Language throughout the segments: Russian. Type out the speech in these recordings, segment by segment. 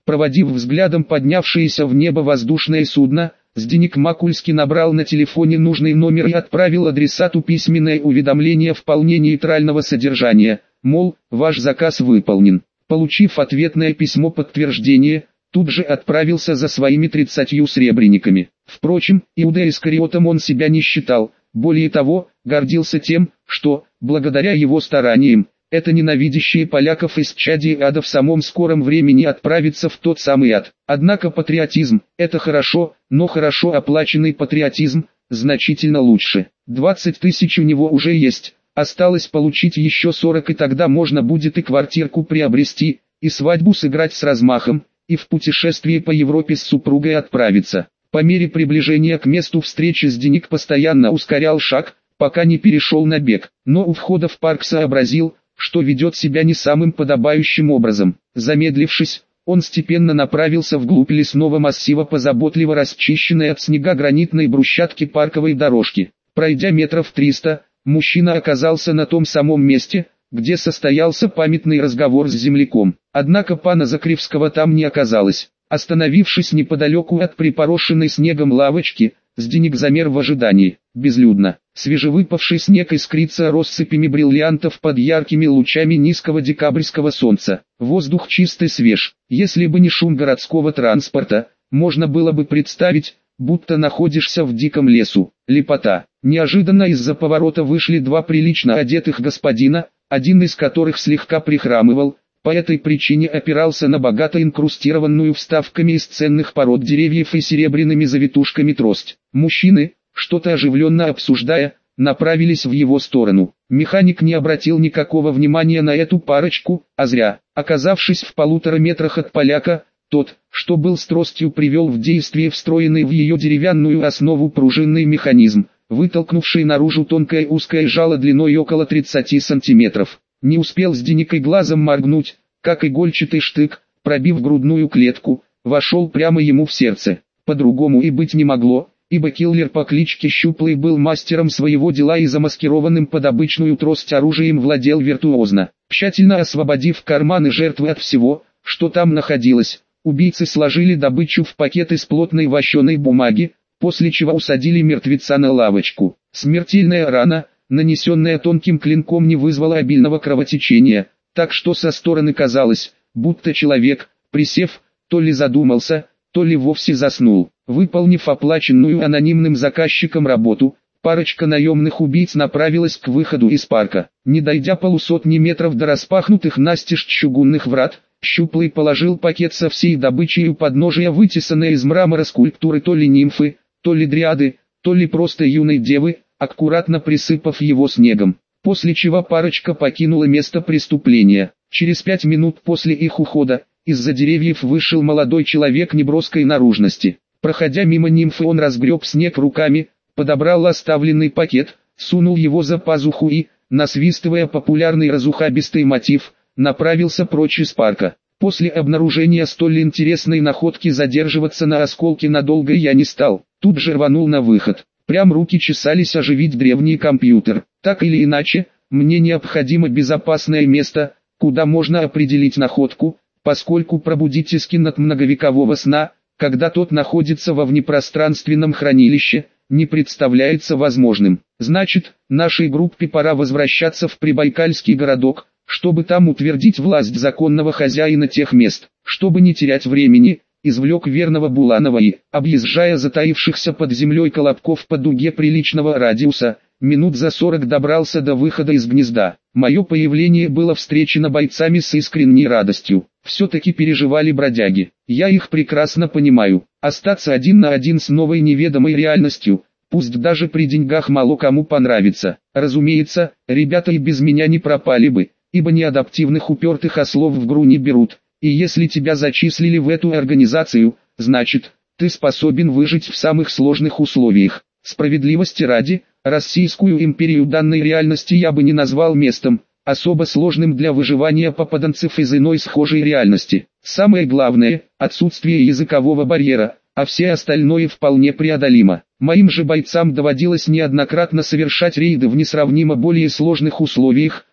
Проводив взглядом поднявшееся в небо воздушное судно, Зdeněk Макульский набрал на телефоне нужный номер и отправил адресату письменное уведомление вполне нейтрального содержания, мол, ваш заказ выполнен. Получив ответное письмо подтверждения, тут же отправился за своими 30 сребрениками. Впрочем, Иудой Искариотом он себя не считал, более того, гордился тем, что, благодаря его стараниям, это ненавидящие поляков исчадие ада в самом скором времени отправится в тот самый ад. Однако патриотизм – это хорошо, но хорошо оплаченный патриотизм значительно лучше. 20 тысяч у него уже есть, осталось получить еще 40, и тогда можно будет и квартирку приобрести, и свадьбу сыграть с размахом, и в путешествие по Европе с супругой отправиться. По мере приближения к месту встречи Зdeněk постоянно ускорял шаг, пока не перешел на бег, но у входа в парк сообразил, что ведет себя не самым подобающим образом. Замедлившись, он степенно направился вглубь лесного массива по заботливо расчищенной от снега гранитной брусчатке парковой дорожки. Пройдя метров 300, мужчина оказался на том самом месте, где состоялся памятный разговор с земляком. Однако пана Закревского там не оказалось. Остановившись неподалеку от припорошенной снегом лавочки, Зdeněk замер в ожидании. Безлюдно. Свежевыпавший снег искрится россыпями бриллиантов под яркими лучами низкого декабрьского солнца. Воздух чистый свеж. Если бы не шум городского транспорта, можно было бы представить, будто находишься в диком лесу. Лепота. Неожиданно из-за поворота вышли два прилично одетых господина, один из которых слегка прихрамывал, по этой причине опирался на богато инкрустированную вставками из ценных пород деревьев и серебряными завитушками трость. Мужчины, что-то оживленно обсуждая, направились в его сторону. Механик не обратил никакого внимания на эту парочку, а зря. Оказавшись в 1,5 метрах от поляка, тот, что был с тростью, привел в действие встроенный в ее деревянную основу пружинный механизм, вытолкнувший наружу тонкое узкое жало длиной около 30 сантиметров. Не успел Зdeněk и глазом моргнуть, как игольчатый штык, пробив грудную клетку, вошел прямо ему в сердце. По-другому и быть не могло, ибо киллер по кличке Щуплый был мастером своего дела и замаскированным под обычную трость оружием владел виртуозно. Тщательно освободив карманы жертвы от всего, что там находилось, убийцы сложили добычу в пакет из плотной вощеной бумаги, после чего усадили мертвеца на лавочку. Смертельная рана, нанесенная тонким клинком, не вызвала обильного кровотечения, так что со стороны казалось, будто человек, присев, то ли задумался, то ли вовсе заснул. Выполнив оплаченную анонимным заказчиком работу, парочка наемных убийц направилась к выходу из парка. Не дойдя 100 метров до распахнутых настежь чугунных врат, Щуплый положил пакет со всей добычей у подножия вытесанной из мрамора скульптуры то ли нимфы, то ли дриады, то ли просто юной девы, аккуратно присыпав его снегом, после чего парочка покинула место преступления. Через 5 минут после их ухода, из-за деревьев вышел молодой человек неброской наружности. Проходя мимо нимфы, он разгреб снег руками, подобрал оставленный пакет, сунул его за пазуху и, насвистывая популярный разухабистый мотив, направился прочь из парка. После обнаружения столь интересной находки задерживаться на осколке надолго я не стал, тут же рванул на выход. Прям руки чесались оживить древний компьютер. Так или иначе, мне необходимо безопасное место, куда можно определить находку, поскольку пробудить Искин от многовекового сна, когда тот находится во внепространственном хранилище, не представляется возможным. Значит, нашей группе пора возвращаться в Прибайкальский городок, чтобы там утвердить власть законного хозяина тех мест. Чтобы не терять времени, извлек верного Буланова и, объезжая затаившихся под землей колобков по дуге приличного радиуса, минут за 40 добрался до выхода из гнезда. Мое появление было встречено бойцами с искренней радостью. Все-таки переживали бродяги. Я их прекрасно понимаю. Остаться один на один с новой неведомой реальностью, пусть даже при деньгах, мало кому понравится. Разумеется, ребята и без меня не пропали бы, ибо неадаптивных упертых ослов в ГРУ не берут. И если тебя зачислили в эту организацию, значит, ты способен выжить в самых сложных условиях. Справедливости ради, Российскую империю данной реальности я бы не назвал местом, особо сложным для выживания попаданцев из иной схожей реальности. Самое главное – отсутствие языкового барьера, а все остальное вполне преодолимо. Моим же бойцам доводилось неоднократно совершать рейды в несравнимо более сложных условиях,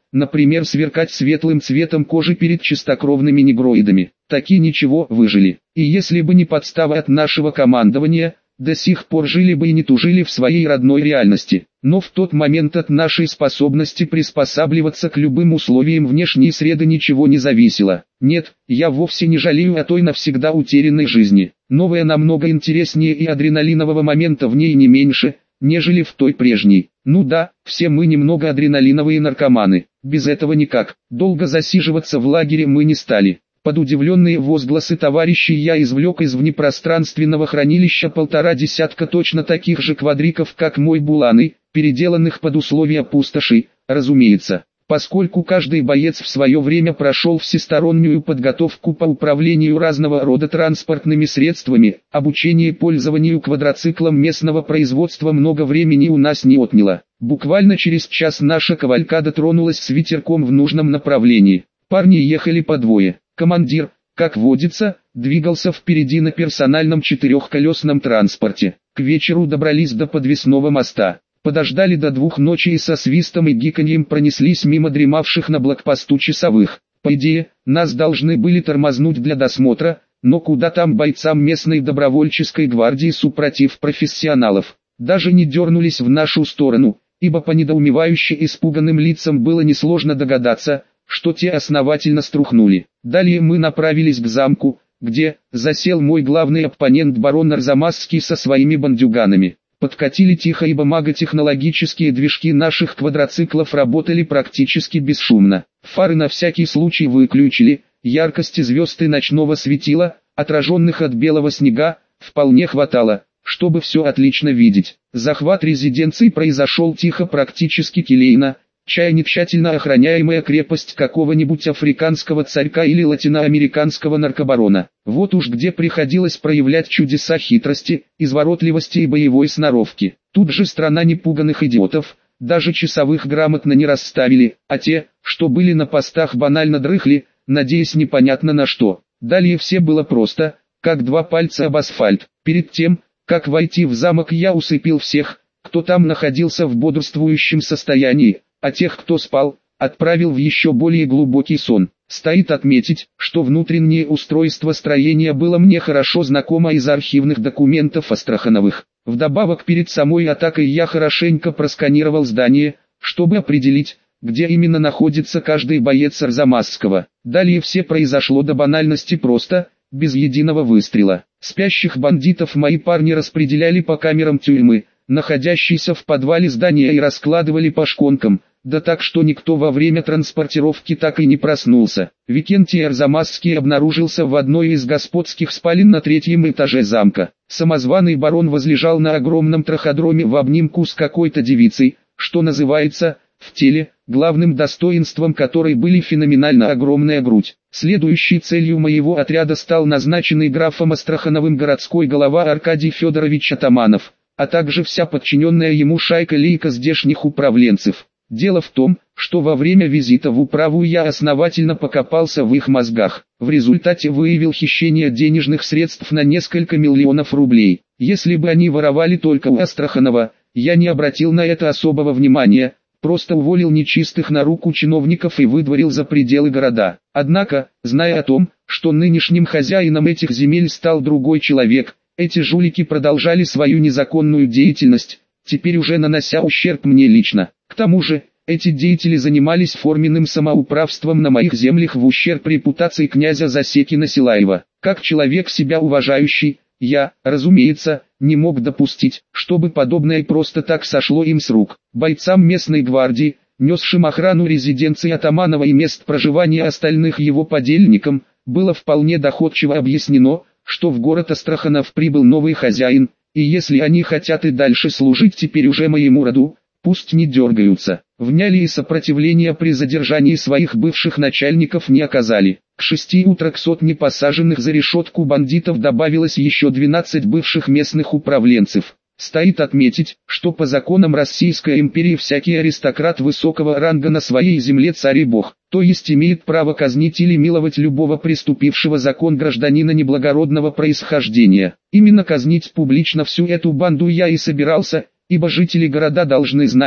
например, сверкать светлым цветом кожи перед чистокровными негроидами. Такие ничего, выжили. И если бы не подстава от нашего командования, до сих пор жили бы и не тужили в своей родной реальности. Но в тот момент от нашей способности приспосабливаться к любым условиям внешней среды ничего не зависело. Нет, я вовсе не жалею о той навсегда утерянной жизни. Новая намного интереснее и адреналинового момента в ней не меньше, нежели в той прежней. Ну да, все мы немного адреналиновые наркоманы. Без этого никак. Долго засиживаться в лагере мы не стали. Под удивленные возгласы товарищей я извлек из внепространственного хранилища 1,5 десятка точно таких же квадриков, как мой буланы, переделанных под условия пустоши, разумеется. Поскольку каждый боец в свое время прошел всестороннюю подготовку по управлению разного рода транспортными средствами, обучение пользованию квадроциклом местного производства много времени у нас не отняло. Буквально через час наша кавалькада тронулась с ветерком в нужном направлении. Парни ехали по двое. Командир, как водится, двигался впереди на персональном четырехколесном транспорте. К вечеру добрались до подвесного моста. Подождали до 2 ночи и со свистом и гиканьем пронеслись мимо дремавших на блокпосту часовых. По идее, нас должны были тормознуть для досмотра, но куда там бойцам местной добровольческой гвардии супротив профессионалов. Даже не дернулись в нашу сторону, ибо по недоумевающе испуганным лицам было несложно догадаться, что те основательно струхнули. Далее мы направились к замку, где засел мой главный оппонент барон Арзамасский со своими бандюганами. Подкатили тихо, ибо маготехнологические движки наших квадроциклов работали практически бесшумно. Фары на всякий случай выключили, яркости звезд и ночного светила, отраженных от белого снега, вполне хватало, чтобы все отлично видеть. Захват резиденции произошел тихо, практически келейно. Чая не тщательно охраняемая крепость какого-нибудь африканского царька или латиноамериканского наркобарона. Вот уж где приходилось проявлять чудеса хитрости, изворотливости и боевой сноровки. Тут же страна непуганных идиотов, даже часовых грамотно не расставили, а те, что были на постах, банально дрыхли, надеясь непонятно на что. Далее все было просто, как 2 пальца об асфальт. Перед тем, как войти в замок, я усыпил всех, кто там находился в бодрствующем состоянии, а тех, кто спал, отправил в еще более глубокий сон. Стоит отметить, что внутреннее устройство строения было мне хорошо знакомо из архивных документов Астрахановых. Вдобавок, перед самой атакой я хорошенько просканировал здание, чтобы определить, где именно находится каждый боец Арзамасского. Далее все произошло до банальности просто, без единого выстрела. Спящих бандитов мои парни распределяли по камерам тюрьмы, находящейся в подвале здания, и раскладывали по шконкам, да так, что никто во время транспортировки так и не проснулся. Викентий Арзамасский обнаружился в одной из господских спален на 3-м этаже замка. Самозваный барон возлежал на огромном траходроме в обнимку с какой-то девицей, что называется, в теле, главным достоинством которой были феноменально огромная грудь. Следующей целью моего отряда стал назначенный графом Астрахановым городской голова Аркадий Федорович Атаманов, а также вся подчиненная ему шайка-лейка здешних управленцев. Дело в том, что во время визита в управу я основательно покопался в их мозгах. В результате выявил хищение денежных средств на несколько миллионов рублей. Если бы они воровали только у Астраханова, я не обратил на это особого внимания, просто уволил нечистых на руку чиновников и выдворил за пределы города. Однако, зная о том, что нынешним хозяином этих земель стал другой человек, эти жулики продолжали свою незаконную деятельность, теперь уже нанося ущерб мне лично. К тому же, эти деятели занимались форменным самоуправством на моих землях в ущерб репутации князя Засекина-Силаева. Как человек себя уважающий, я, разумеется, не мог допустить, чтобы подобное просто так сошло им с рук. Бойцам местной гвардии, несшим охрану резиденции Атаманова и мест проживания остальных его подельникам, было вполне доходчиво объяснено, что в город Астраханов прибыл новый хозяин, и если они хотят и дальше служить теперь уже моему роду, пусть не дергаются. Вняли и сопротивления при задержании своих бывших начальников не оказали. К 6 утра к сотне посаженных за решетку бандитов добавилось еще 12 бывших местных управленцев. Стоит отметить, что по законам Российской империи всякий аристократ высокого ранга на своей земле царь и бог, то есть имеет право казнить или миловать любого преступившего закон гражданина неблагородного происхождения. Именно казнить публично всю эту банду я и собирался, ибо жители города должны знать,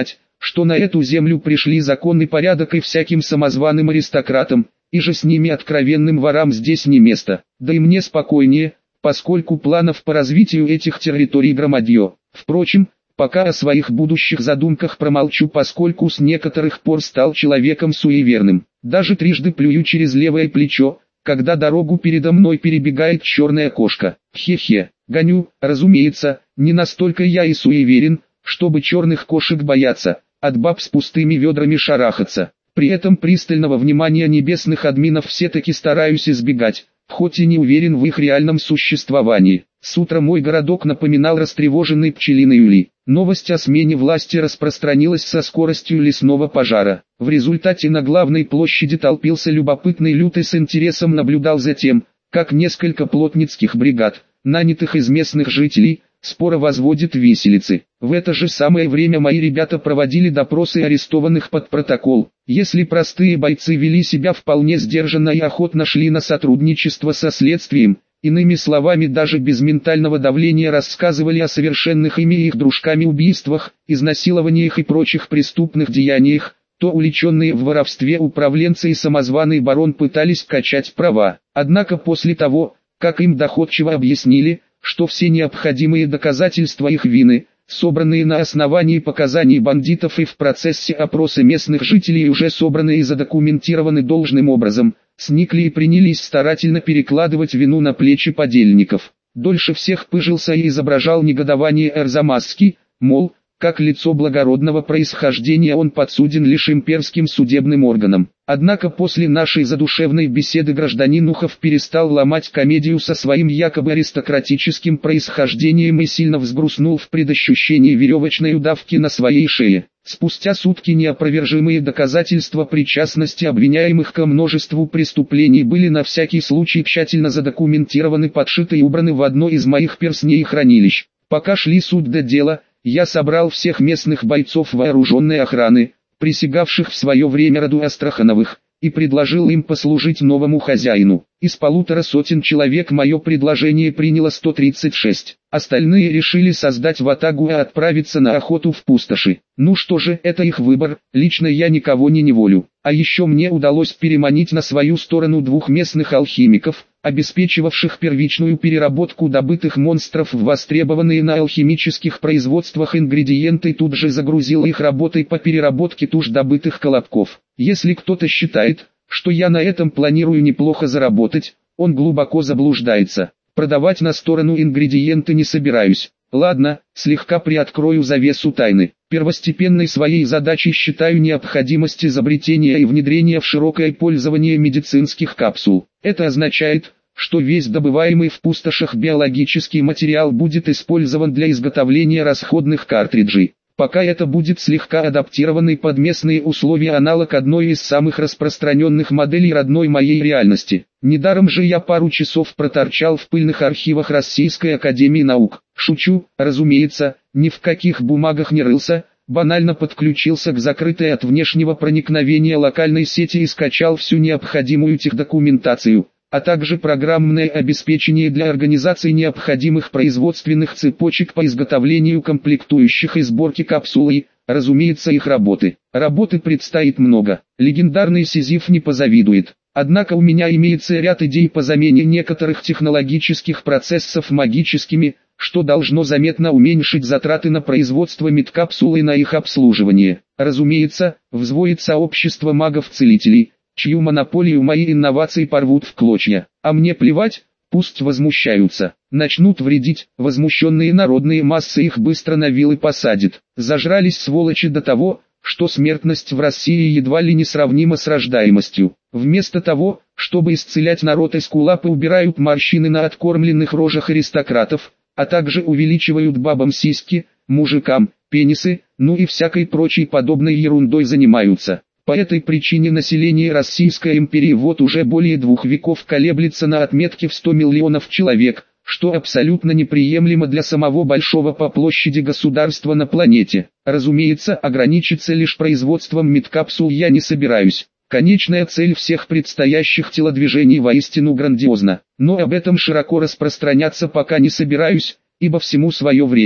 что на эту землю пришли закон и порядок, и всяким самозваным аристократам, и же с ними откровенным ворам здесь не место. Да и мне спокойнее, поскольку планов по развитию этих территорий громадье. Впрочем, пока о своих будущих задумках промолчу, поскольку с некоторых пор стал человеком суеверным. Даже трижды плюю через левое плечо, когда дорогу передо мной перебегает черная кошка. Хе-хе, гоню, разумеется, не настолько я и суеверен, чтобы черных кошек бояться, от баб с пустыми ведрами шарахаться. При этом пристального внимания небесных админов все-таки стараюсь избегать, хоть и не уверен в их реальном существовании. С утра мой городок напоминал растревоженный пчелиный улей. Новость о смене власти распространилась со скоростью лесного пожара. В результате на главной площади толпился любопытный люд и с интересом наблюдал за тем, как несколько плотницких бригад, нанятых из местных жителей, споро возводят виселицы. В это же самое время мои ребята проводили допросы арестованных под протокол. Если простые бойцы вели себя вполне сдержанно и охотно шли на сотрудничество со следствием, иными словами, даже без ментального давления рассказывали о совершенных ими и их дружками убийствах, изнасилованиях и прочих преступных деяниях, то уличенные в воровстве управленцы и самозваный барон пытались качать права. Однако после того, как им доходчиво объяснили, что все необходимые доказательства их вины, собранные на основании показаний бандитов и в процессе опроса местных жителей уже собраны и задокументированы должным образом, сникли и принялись старательно перекладывать вину на плечи подельников. Дольше всех пыжился и изображал негодование Эрзамасский, мол, как лицо благородного происхождения он подсуден лишь имперским судебным органам. Однако после нашей задушевной беседы гражданин Ухов перестал ломать комедию со своим якобы аристократическим происхождением и сильно взгрустнул в предощущении веревочной удавки на своей шее. Спустя сутки неопровержимые доказательства причастности обвиняемых ко множеству преступлений были на всякий случай тщательно задокументированы, подшиты и убраны в одно из моих перстней хранилищ. Пока шли суд до дела, я собрал всех местных бойцов вооруженной охраны, присягавших в свое время роду Астрахановых, и предложил им послужить новому хозяину. Из 150 человек мое предложение приняло 136. Остальные решили создать ватагу и отправиться на охоту в пустоши. Ну что же, это их выбор, лично я никого не неволю. А еще мне удалось переманить на свою сторону двух местных алхимиков, обеспечивавших первичную переработку добытых монстров в востребованные на алхимических производствах ингредиенты, тут же загрузил их работой по переработке туш добытых колобков. Если кто-то считает, что я на этом планирую неплохо заработать, он глубоко заблуждается. Продавать на сторону ингредиенты не собираюсь. Ладно, слегка приоткрою завесу тайны. Первостепенной своей задачей считаю необходимость изобретения и внедрения в широкое пользование медицинских капсул. Это означает, что весь добываемый в пустошах биологический материал будет использован для изготовления расходных картриджей. Пока это будет слегка адаптированный под местные условия аналог одной из самых распространенных моделей родной моей реальности. Недаром же я пару часов проторчал в пыльных архивах Российской Академии Наук. Шучу, разумеется, ни в каких бумагах не рылся, банально подключился к закрытой от внешнего проникновения локальной сети и скачал всю необходимую техдокументацию, а также программное обеспечение для организации необходимых производственных цепочек по изготовлению комплектующих и сборке капсул и, разумеется, их работы. Работы предстоит много, легендарный Сизиф не позавидует. Однако у меня имеется ряд идей по замене некоторых технологических процессов магическими, что должно заметно уменьшить затраты на производство медкапсул и на их обслуживание. Разумеется, взвоит сообщество магов-целителей, чью монополию мои инновации порвут в клочья. А мне плевать, пусть возмущаются. Начнут вредить, возмущенные народные массы их быстро на вилы посадят. Зажрались сволочи до того, что смертность в России едва ли не сравнима с рождаемостью. Вместо того, чтобы исцелять народ, эскулапы убирают морщины на откормленных рожах аристократов, а также увеличивают бабам сиськи, мужикам, пенисы, ну и всякой прочей подобной ерундой занимаются. По этой причине население Российской империи вот уже более 2 веков колеблется на отметке в 100 миллионов человек, что абсолютно неприемлемо для самого большого по площади государства на планете. Разумеется, ограничиться лишь производством медкапсул я не собираюсь. Конечная цель всех предстоящих телодвижений воистину грандиозна, но об этом широко распространяться пока не собираюсь, ибо всему свое время. К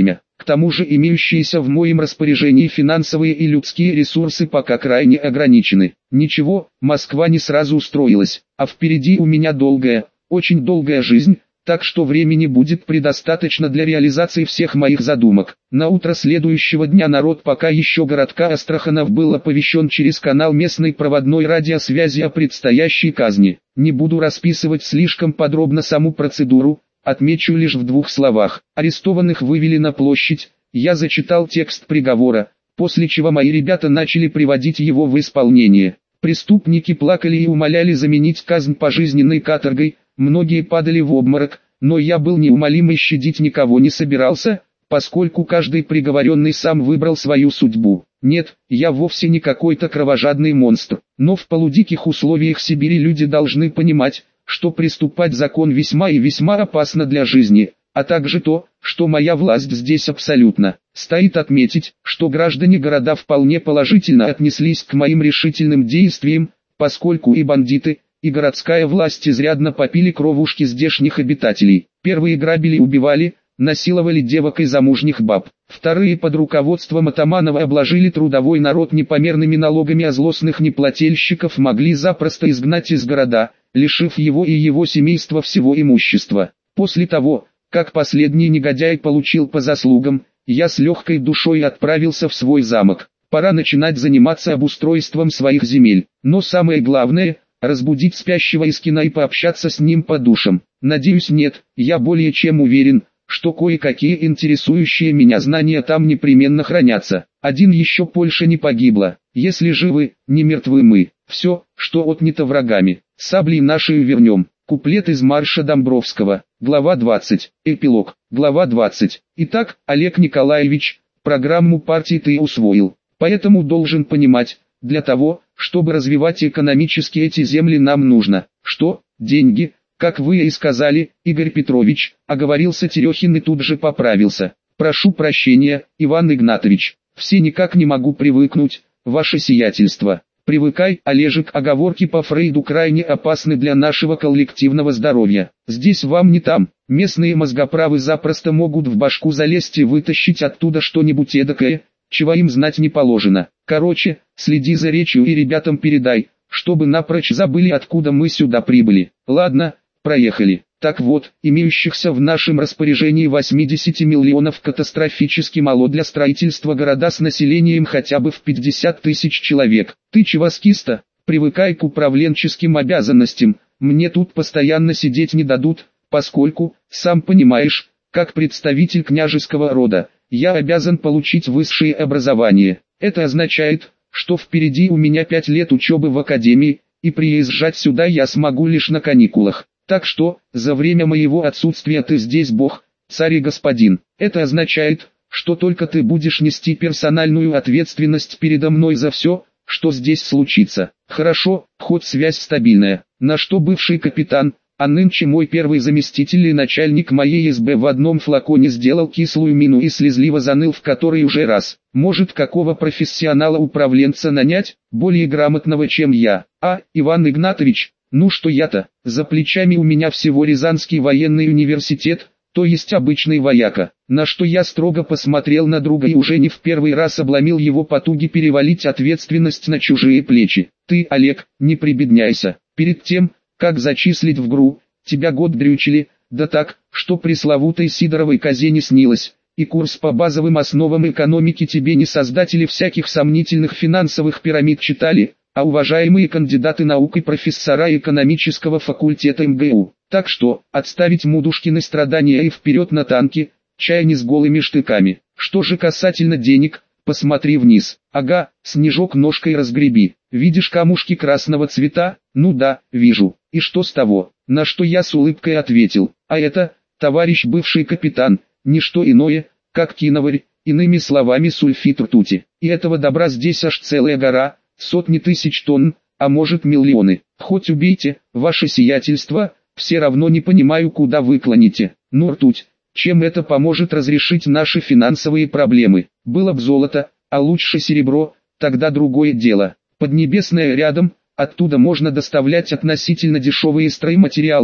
тому же имеющиеся в моем распоряжении финансовые и людские ресурсы пока крайне ограничены. Ничего, Москва не сразу устроилась, а впереди у меня долгая, очень долгая жизнь, так что времени будет предостаточно для реализации всех моих задумок. На утро следующего дня народ пока еще городка Астраханов был оповещен через канал местной проводной радиосвязи о предстоящей казни. Не буду расписывать слишком подробно саму процедуру, отмечу лишь в 2 словах. Арестованных вывели на площадь, я зачитал текст приговора, после чего мои ребята начали приводить его в исполнение. Преступники плакали и умоляли заменить казнь пожизненной каторгой, многие падали в обморок, но я был неумолим и щадить никого не собирался, поскольку каждый приговоренный сам выбрал свою судьбу. Нет, я вовсе не какой-то кровожадный монстр, но в полудиких условиях Сибири люди должны понимать, что приступать закон весьма и весьма опасно для жизни, а также то, что моя власть здесь абсолютно. Стоит отметить, что граждане города вполне положительно отнеслись к моим решительным действиям, поскольку и бандиты, и городская власть изрядно попили кровушки здешних обитателей. Первые грабили и убивали, насиловали девок и замужних баб. Вторые под руководством Атаманова обложили трудовой народ непомерными налогами, а злостных неплательщиков могли запросто изгнать из города, лишив его и его семейства всего имущества. После того, как последний негодяй получил по заслугам, я с легкой душой отправился в свой замок. Пора начинать заниматься обустройством своих земель. Но самое главное – разбудить спящего Искина и пообщаться с ним по душам. Надеюсь, нет, я более чем уверен, что кое-какие интересующие меня знания там непременно хранятся. Один еще Польша не погибла, если живы, не мертвы мы. Все, что отнято врагами, саблей нашей вернем. Куплет из марша Домбровского, глава 20, эпилог, глава 20. Итак, Олег Николаевич, программу партии ты усвоил, поэтому должен понимать, для того, чтобы развивать экономически эти земли, нам нужно, что, деньги, как вы и сказали, Игорь Петрович, оговорился Терехин и тут же поправился. Прошу прощения, Иван Игнатович, все никак не могу привыкнуть, ваше сиятельство. Привыкай, Олежек, оговорки по Фрейду крайне опасны для нашего коллективного здоровья. Здесь вам не там, местные мозгоправы запросто могут в башку залезть и вытащить оттуда что-нибудь эдакое, чего им знать не положено. Короче, следи за речью и ребятам передай, чтобы напрочь забыли, откуда мы сюда прибыли. Ладно, проехали. Так вот, имеющихся в нашем распоряжении 80 миллионов катастрофически мало для строительства города с населением хотя бы в 50 тысяч человек. Ты чего, скиста? Привыкай к управленческим обязанностям, мне тут постоянно сидеть не дадут, поскольку, сам понимаешь, как представитель княжеского рода, я обязан получить высшее образование. Это означает, что впереди у меня 5 лет учебы в академии, и приезжать сюда я смогу лишь на каникулах. Так что, за время моего отсутствия ты здесь бог, царь и господин. Это означает, что только ты будешь нести персональную ответственность передо мной за все, что здесь случится. Хорошо, хоть связь стабильная. На что бывший капитан, а нынче мой первый заместитель и начальник моей СБ в одном флаконе сделал кислую мину и слезливо заныл в который уже раз. Может, какого профессионала-управленца нанять, более грамотного чем я? А, Иван Игнатович, ну что я-то, за плечами у меня всего Рязанский военный университет, то есть обычный вояка. На что я строго посмотрел на друга и уже не в первый раз обломил его потуги перевалить ответственность на чужие плечи. Ты, Олег, не прибедняйся. Перед тем, как зачислить в ГРУ, тебя год дрючили, да так, что пресловутой Сидоровой козе не снилось. И курс по базовым основам экономики тебе не создатели всяких сомнительных финансовых пирамид читали, а уважаемые кандидаты наук и профессора экономического факультета МГУ. Так что, отставить Мудушкины страдания и вперед на танки, чай не с голыми штыками. Что же касательно денег, посмотри вниз. Ага, снежок ножкой разгреби. Видишь камушки красного цвета? Ну да, вижу. И что с того? На что я с улыбкой ответил. А это, товарищ бывший капитан, не что иное, как киноварь, иными словами сульфид ртути. И этого добра здесь аж целая гора, сотни тысяч тонн, а может миллионы. Хоть убейте, ваше сиятельство, все равно не понимаю, куда вы клоните. Ну ртуть, чем это поможет разрешить наши финансовые проблемы? Было б золото, а лучше серебро, тогда другое дело. Поднебесное рядом, оттуда можно доставлять относительно дешевые стройматериалы,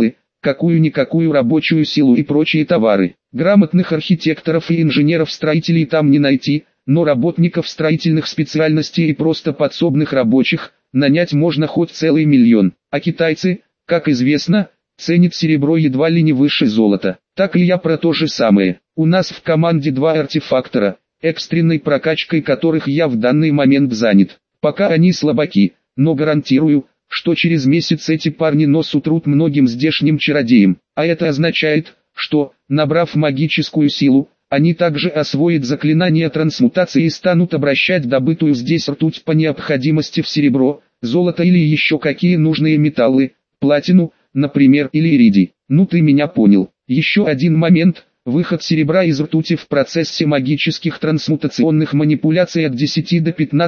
какую-никакую рабочую силу и прочие товары. Грамотных архитекторов и инженеров-строителей там не найти, но работников строительных специальностей и просто подсобных рабочих нанять можно хоть целый миллион. А китайцы, как известно, ценят серебро едва ли не выше золота. Так и я про то же самое. У нас в команде 2 артефактора, экстренной прокачкой которых я в данный момент занят. Пока они слабаки, но гарантирую, что через месяц эти парни нос утрут многим здешним чародеям. А это означает, что, набрав магическую силу, они также освоят заклинание трансмутации и станут обращать добытую здесь ртуть по необходимости в серебро, золото или еще какие нужные металлы, платину, например, или иридий. Ну ты меня понял. Еще один момент. Выход серебра из ртути в процессе магических трансмутационных манипуляций от 10 до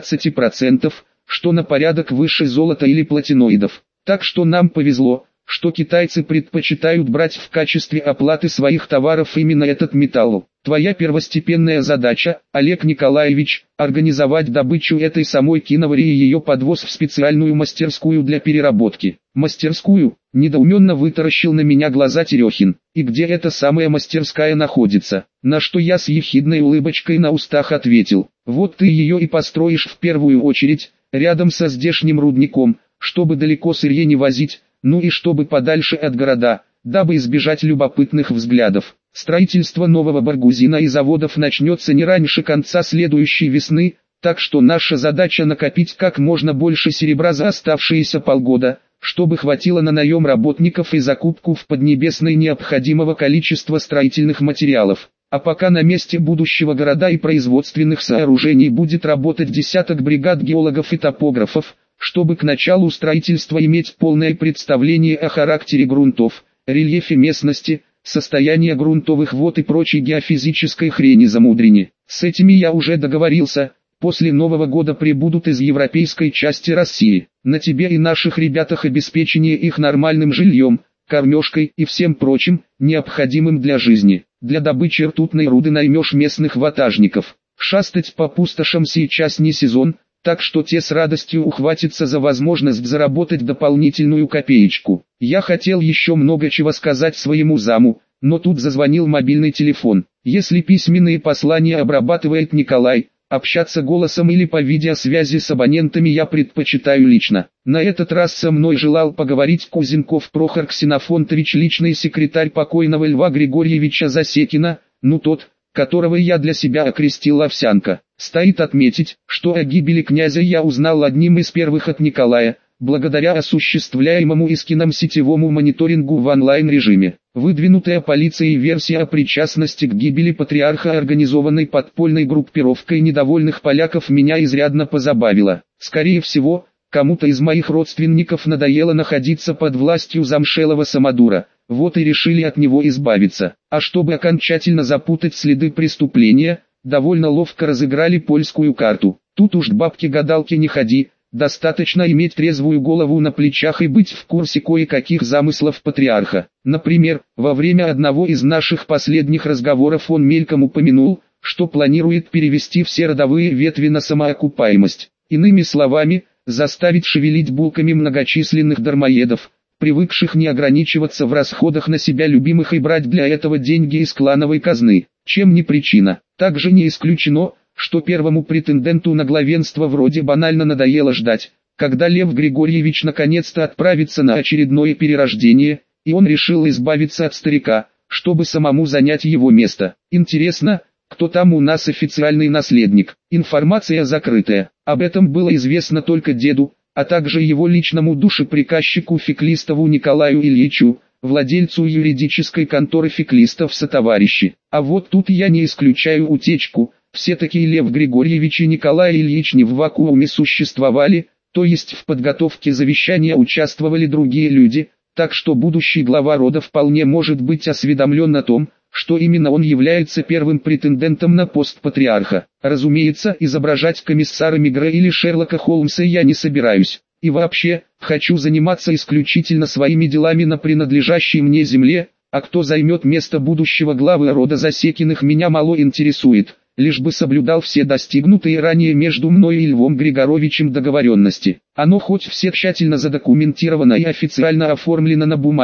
15%, что на порядок выше золота или платиноидов. Так что нам повезло, что китайцы предпочитают брать в качестве оплаты своих товаров именно этот металл. Твоя первостепенная задача, Олег Николаевич, организовать добычу этой самой киновари и ее подвоз в специальную мастерскую для переработки. Мастерскую? Недоуменно вытаращил на меня глаза Терехин. И где эта самая мастерская находится? На что я с ехидной улыбочкой на устах ответил: вот ты ее и построишь в первую очередь, рядом со здешним рудником, чтобы далеко сырье не возить, ну и чтобы подальше от города, дабы избежать любопытных взглядов. Строительство нового Баргузина и заводов начнется не раньше конца следующей весны, так что наша задача накопить как можно больше серебра за оставшиеся полгода, чтобы хватило на наем работников и закупку в Поднебесной необходимого количества строительных материалов. А пока на месте будущего города и производственных сооружений будет работать десяток бригад геологов и топографов, чтобы к началу строительства иметь полное представление о характере грунтов, рельефе местности, состоянии грунтовых вод и прочей геофизической хрени замудрени. С этими я уже договорился, после Нового года прибудут из европейской части России. На тебе и наших ребятах обеспечение их нормальным жильем, кормежкой и всем прочим, необходимым для жизни. Для добычи ртутной руды наймешь местных ватажников. Шастать по пустошам сейчас не сезон, так что те с радостью ухватятся за возможность заработать дополнительную копеечку. Я хотел еще много чего сказать своему заму, но тут зазвонил мобильный телефон. Если письменные послания обрабатывает Николай, общаться голосом или по видеосвязи с абонентами я предпочитаю лично. На этот раз со мной желал поговорить Кузенков Прохор Ксенофонтович, личный секретарь покойного Льва Григорьевича Засекина, ну тот, которого я для себя окрестил Овсянка. Стоит отметить, что о гибели князя я узнал одним из первых от Николая, благодаря осуществляемому Искином сетевому мониторингу в онлайн-режиме. Выдвинутая полицией версия о причастности к гибели патриарха организованной подпольной группировкой недовольных поляков меня изрядно позабавила. Скорее всего, кому-то из моих родственников надоело находиться под властью замшелого самодура, вот и решили от него избавиться. А чтобы окончательно запутать следы преступления, довольно ловко разыграли польскую карту. Тут уж к бабке-гадалке не ходи, достаточно иметь трезвую голову на плечах и быть в курсе кое-каких замыслов патриарха. Например, во время одного из наших последних разговоров он мельком упомянул, что планирует перевести все родовые ветви на самоокупаемость. Иными словами, заставить шевелить булками многочисленных дармоедов, привыкших не ограничиваться в расходах на себя любимых и брать для этого деньги из клановой казны. Чем не причина? Также не исключено, что первому претенденту на главенство вроде банально надоело ждать, когда Лев Григорьевич наконец-то отправится на очередное перерождение, и он решил избавиться от старика, чтобы самому занять его место. Интересно, кто там у нас официальный наследник? Информация закрытая. Об этом было известно только деду, а также его личному душеприказчику Феклистову Николаю Ильичу, владельцу юридической конторы Феклистов-сотоварищи. А вот тут я не исключаю утечку. Все-таки Лев Григорьевич и Николай Ильич не в вакууме существовали, то есть в подготовке завещания участвовали другие люди, так что будущий глава рода вполне может быть осведомлен о том, что именно он является первым претендентом на пост патриарха. Разумеется, изображать комиссара Мегре или Шерлока Холмса я не собираюсь. И вообще, хочу заниматься исключительно своими делами на принадлежащей мне земле, а кто займет место будущего главы рода Засекиных меня мало интересует, лишь бы соблюдал все достигнутые ранее между мной и Львом Григоровичем договоренности. Оно хоть все тщательно задокументировано и официально оформлено на бумаге,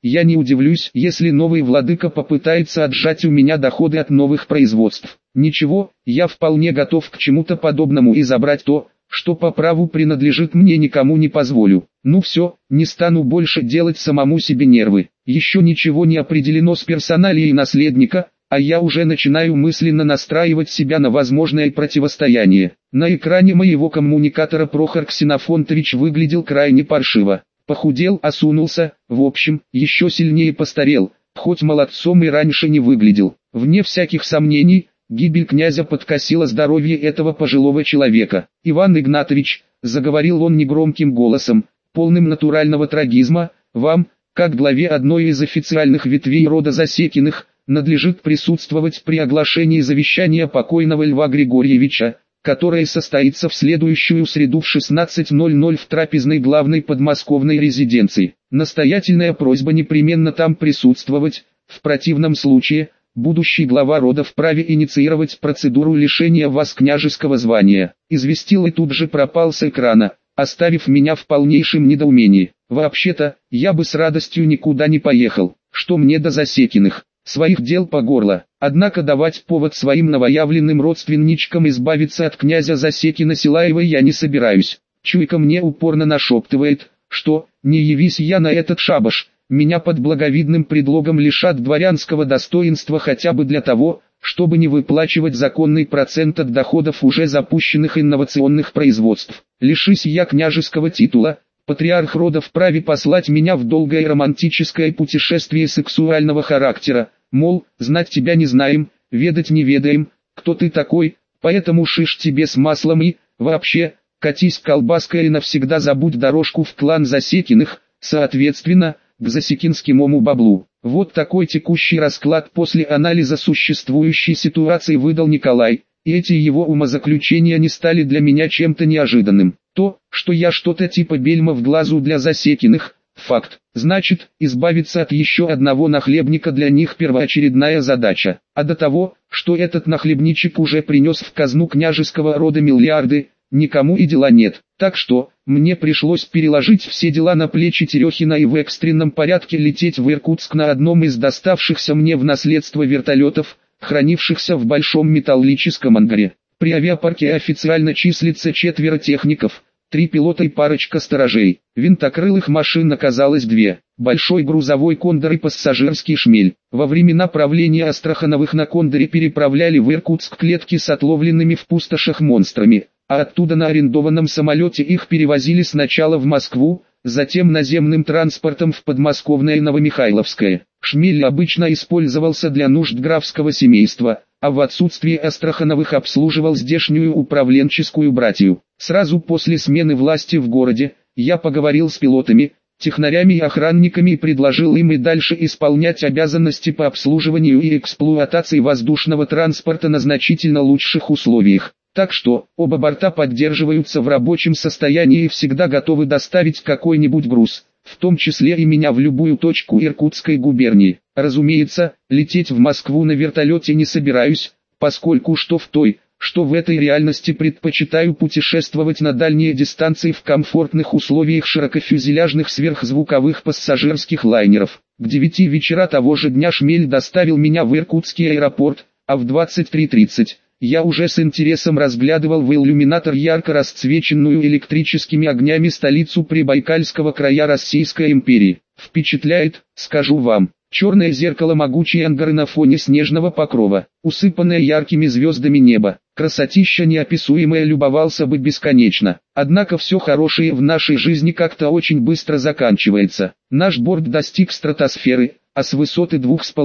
я не удивлюсь, если новый владыка попытается отжать у меня доходы от новых производств. Ничего, я вполне готов к чему-то подобному и забрать то, что по праву принадлежит мне, никому не позволю. Ну все, не стану больше делать самому себе нервы. Еще ничего не определено с персоналией наследника, а я уже начинаю мысленно настраивать себя на возможное противостояние. На экране моего коммуникатора Прохор Ксенофонтович выглядел крайне паршиво. Похудел, осунулся, в общем, еще сильнее постарел, хоть молодцом и раньше не выглядел. Вне всяких сомнений, гибель князя подкосила здоровье этого пожилого человека. «Иван Игнатович», — заговорил он негромким голосом, полным натурального трагизма, «вам, как главе одной из официальных ветвей рода Засекиных, надлежит присутствовать при оглашении завещания покойного Льва Григорьевича, которое состоится в следующую среду в 16:00 в трапезной главной подмосковной резиденции. Настоятельная просьба непременно там присутствовать, в противном случае будущий глава рода вправе инициировать процедуру лишения вас княжеского звания», известил и тут же пропал с экрана, оставив меня в полнейшем недоумении. Вообще-то, я бы с радостью никуда не поехал, что мне до Засекиных, своих дел по горло. Однако давать повод своим новоявленным родственничкам избавиться от князя Засекина Силаева я не собираюсь. Чуйка мне упорно нашептывает, что, не явись я на этот шабаш, меня под благовидным предлогом лишат дворянского достоинства хотя бы для того, чтобы не выплачивать законный процент от доходов уже запущенных инновационных производств. Лишись я княжеского титула, патриарх рода вправе послать меня в долгое романтическое путешествие сексуального характера, мол, знать тебя не знаем, ведать не ведаем, кто ты такой, поэтому шиш тебе с маслом и, вообще, катись колбаской и навсегда забудь дорожку в клан Засекиных, соответственно, к засекинским баблу. Вот такой текущий расклад после анализа существующей ситуации выдал Николай, и эти его умозаключения не стали для меня чем-то неожиданным. То, что я что-то типа бельма в глазу для Засекиных, факт. Значит, избавиться от еще одного нахлебника для них первоочередная задача. А до того, что этот нахлебничек уже принес в казну княжеского рода миллиарды, никому и дела нет. Так что, мне пришлось переложить все дела на плечи Терехина и в экстренном порядке лететь в Иркутск на одном из доставшихся мне в наследство вертолетов, хранившихся в большом металлическом ангаре. При авиапарке официально числится 4 техников, 3 пилота и парочка сторожей. Винтокрылых машин оказалось 2. Большой грузовой кондор и пассажирский шмель. Во времена правления Астрахановых на кондоре переправляли в Иркутск клетки с отловленными в пустошах монстрами, а оттуда на арендованном самолете их перевозили сначала в Москву, затем наземным транспортом в подмосковное Новомихайловское. Шмель обычно использовался для нужд графского семейства, а в отсутствие Астрахановых обслуживал здешнюю управленческую братью. Сразу после смены власти в городе, я поговорил с пилотами, технарями и охранниками и предложил им и дальше исполнять обязанности по обслуживанию и эксплуатации воздушного транспорта на значительно лучших условиях. Так что, оба борта поддерживаются в рабочем состоянии и всегда готовы доставить какой-нибудь груз, в том числе и меня в любую точку Иркутской губернии. Разумеется, лететь в Москву на вертолете не собираюсь, поскольку что в той, что в этой реальности предпочитаю путешествовать на дальние дистанции в комфортных условиях широкофюзеляжных сверхзвуковых пассажирских лайнеров. К 9 вечера того же дня Шмель доставил меня в Иркутский аэропорт, а в 23:30 я уже с интересом разглядывал в иллюминатор ярко расцвеченную электрическими огнями столицу Прибайкальского края Российской империи. Впечатляет, скажу вам. Черное зеркало могучей ангары на фоне снежного покрова, усыпанное яркими звездами небо. Красотища неописуемая, любовался бы бесконечно. Однако все хорошее в нашей жизни как-то очень быстро заканчивается. Наш борт достиг стратосферы, а с высоты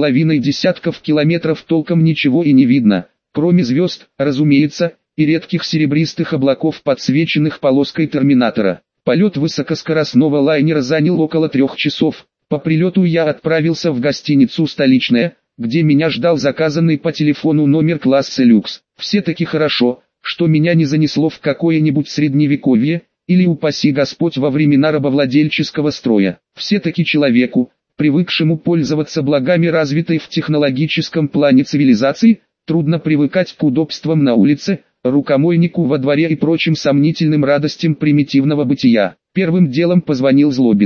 2,5 километров толком ничего и не видно. Кроме звезд, разумеется, и редких серебристых облаков, подсвеченных полоской терминатора. Полет высокоскоростного лайнера занял около 3 часов. По прилету я отправился в гостиницу «Столичная», где меня ждал заказанный по телефону номер класса люкс. Все-таки хорошо, что меня не занесло в какое-нибудь средневековье, или упаси Господь во времена рабовладельческого строя. Все-таки человеку, привыкшему пользоваться благами развитой в технологическом плане цивилизации, трудно привыкать к удобствам на улице, рукомойнику во дворе и прочим сомнительным радостям примитивного бытия. Первым делом позвонил Злобиной.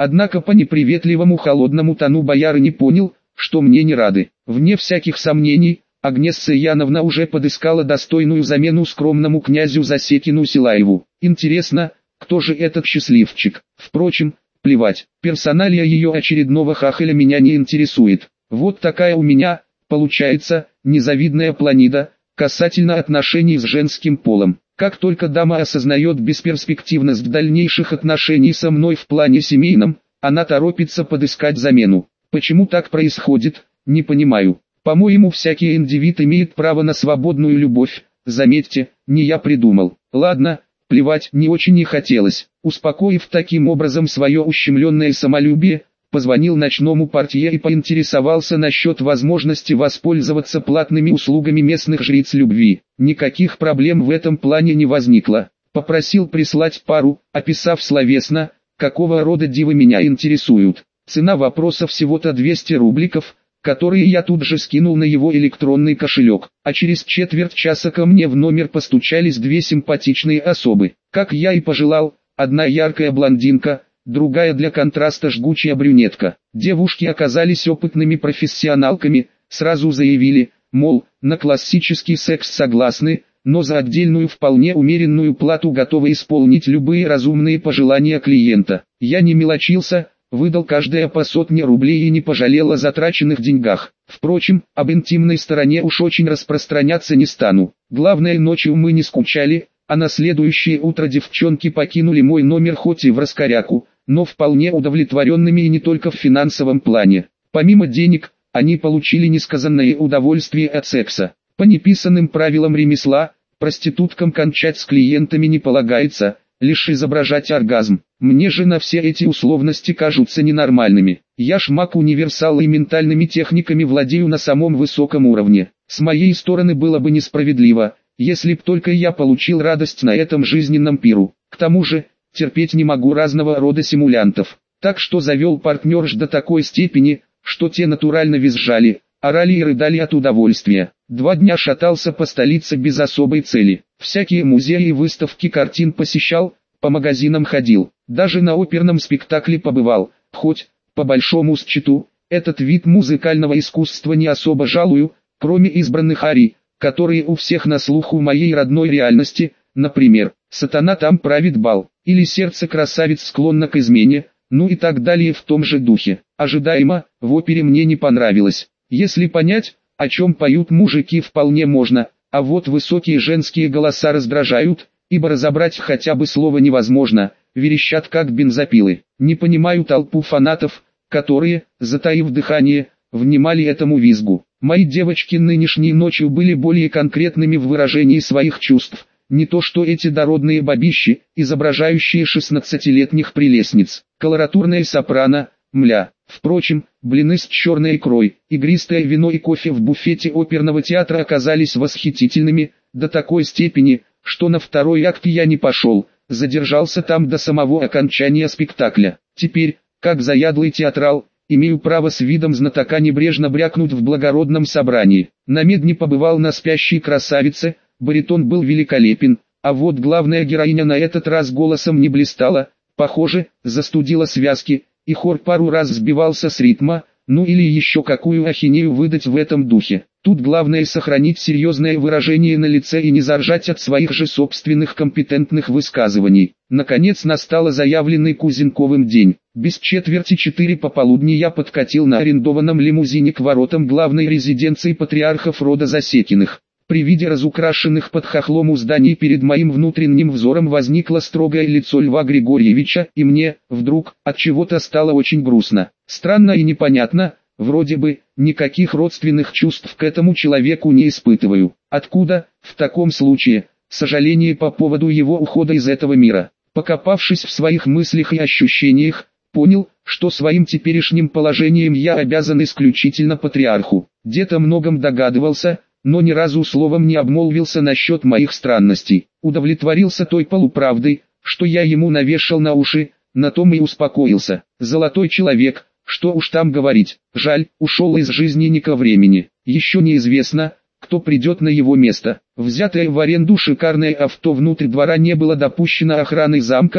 Однако по неприветливому холодному тону боярыни понял, что мне не рады. Вне всяких сомнений, Агнесса Яновна уже подыскала достойную замену скромному князю Засекину Силаеву. Интересно, кто же этот счастливчик? Впрочем, плевать, персоналия ее очередного хахаля меня не интересует. Вот такая у меня, получается, незавидная планида, касательно отношений с женским полом. Как только дама осознает бесперспективность дальнейших отношений со мной в плане семейном, она торопится подыскать замену. Почему так происходит, не понимаю. По-моему, всякий индивид имеет право на свободную любовь, заметьте, не я придумал. Ладно, плевать не очень и хотелось. Успокоив таким образом свое ущемленное самолюбие, позвонил ночному портье и поинтересовался насчет возможности воспользоваться платными услугами местных жриц любви. Никаких проблем в этом плане не возникло. Попросил прислать пару, описав словесно, какого рода дивы меня интересуют. Цена вопроса всего-то 200 рубликов, которые я тут же скинул на его электронный кошелек. А через четверть часа ко мне в номер постучались две симпатичные особы. Как я и пожелал, одна яркая блондинка, другая для контраста жгучая брюнетка. Девушки оказались опытными профессионалками, сразу заявили, мол, на классический секс согласны, но за отдельную вполне умеренную плату готовы исполнить любые разумные пожелания клиента. Я не мелочился, выдал каждая по 100 рублей и не пожалел о затраченных деньгах. Впрочем, об интимной стороне уж очень распространяться не стану. Главное, ночью мы не скучали, а на следующее утро девчонки покинули мой номер хоть и в раскоряку, но вполне удовлетворенными и не только в финансовом плане. Помимо денег, они получили несказанное удовольствие от секса. По неписанным правилам ремесла, проституткам кончать с клиентами не полагается, лишь изображать оргазм. Мне же на все эти условности кажутся ненормальными. Я шмак-универсал и ментальными техниками владею на самом высоком уровне. С моей стороны было бы несправедливо, если б только я получил радость на этом жизненном пиру. К тому же, терпеть не могу разного рода симулянтов. Так что завел партнерш до такой степени, что те натурально визжали, орали и рыдали от удовольствия. 2 дня шатался по столице без особой цели. Всякие музеи и выставки картин посещал, по магазинам ходил, даже на оперном спектакле побывал, хоть, по большому счету, этот вид музыкального искусства не особо жалую, кроме избранных арий, которые у всех на слуху моей родной реальности, например, «Сатана там правит бал», или «Сердце красавиц склонно к измене», ну и так далее в том же духе. Ожидаемо, в опере мне не понравилось. Если понять, о чем поют мужики, вполне можно, а вот высокие женские голоса раздражают, ибо разобрать хотя бы слово невозможно, верещат как бензопилы. Не понимаю толпу фанатов, которые, затаив дыхание, внимали этому визгу. Мои девочки нынешней ночью были более конкретными в выражении своих чувств, не то что эти дородные бабищи, изображающие 16-летних прелестниц. Колоратурная сопрано, мля. Впрочем, блины с черной икрой, игристое вино и кофе в буфете оперного театра оказались восхитительными, до такой степени, что на второй акт я не пошел, задержался там до самого окончания спектакля. Теперь, как заядлый театрал, имею право с видом знатока небрежно брякнуть в благородном собрании. На медне побывал на «Спящей красавице», баритон был великолепен, а вот главная героиня на этот раз голосом не блистала, похоже, застудила связки, и хор пару раз сбивался с ритма, ну или еще какую ахинею выдать в этом духе. Тут главное сохранить серьезное выражение на лице и не заржать от своих же собственных компетентных высказываний. Наконец настал заявленный Кузенковым день. Без 3:45 пополудни я подкатил на арендованном лимузине к воротам главной резиденции патриархов рода Засекиных. При виде разукрашенных под хохлом у зданий перед моим внутренним взором возникло строгое лицо Льва Григорьевича, и мне, вдруг, от чего-то стало очень грустно. Странно и непонятно, вроде бы, никаких родственных чувств к этому человеку не испытываю. Откуда, в таком случае, сожаление по поводу его ухода из этого мира? Покопавшись в своих мыслях и ощущениях, понял, что своим теперешним положением я обязан исключительно патриарху. Дед о многом догадывался, но ни разу словом не обмолвился насчет моих странностей. Удовлетворился той полуправдой, что я ему навешал на уши, на том и успокоился. Золотой человек, что уж там говорить, жаль, ушел из жизни не ко времени. Еще неизвестно, кто придет на его место. Взятое в аренду шикарное авто внутрь двора не было допущено охраной замка,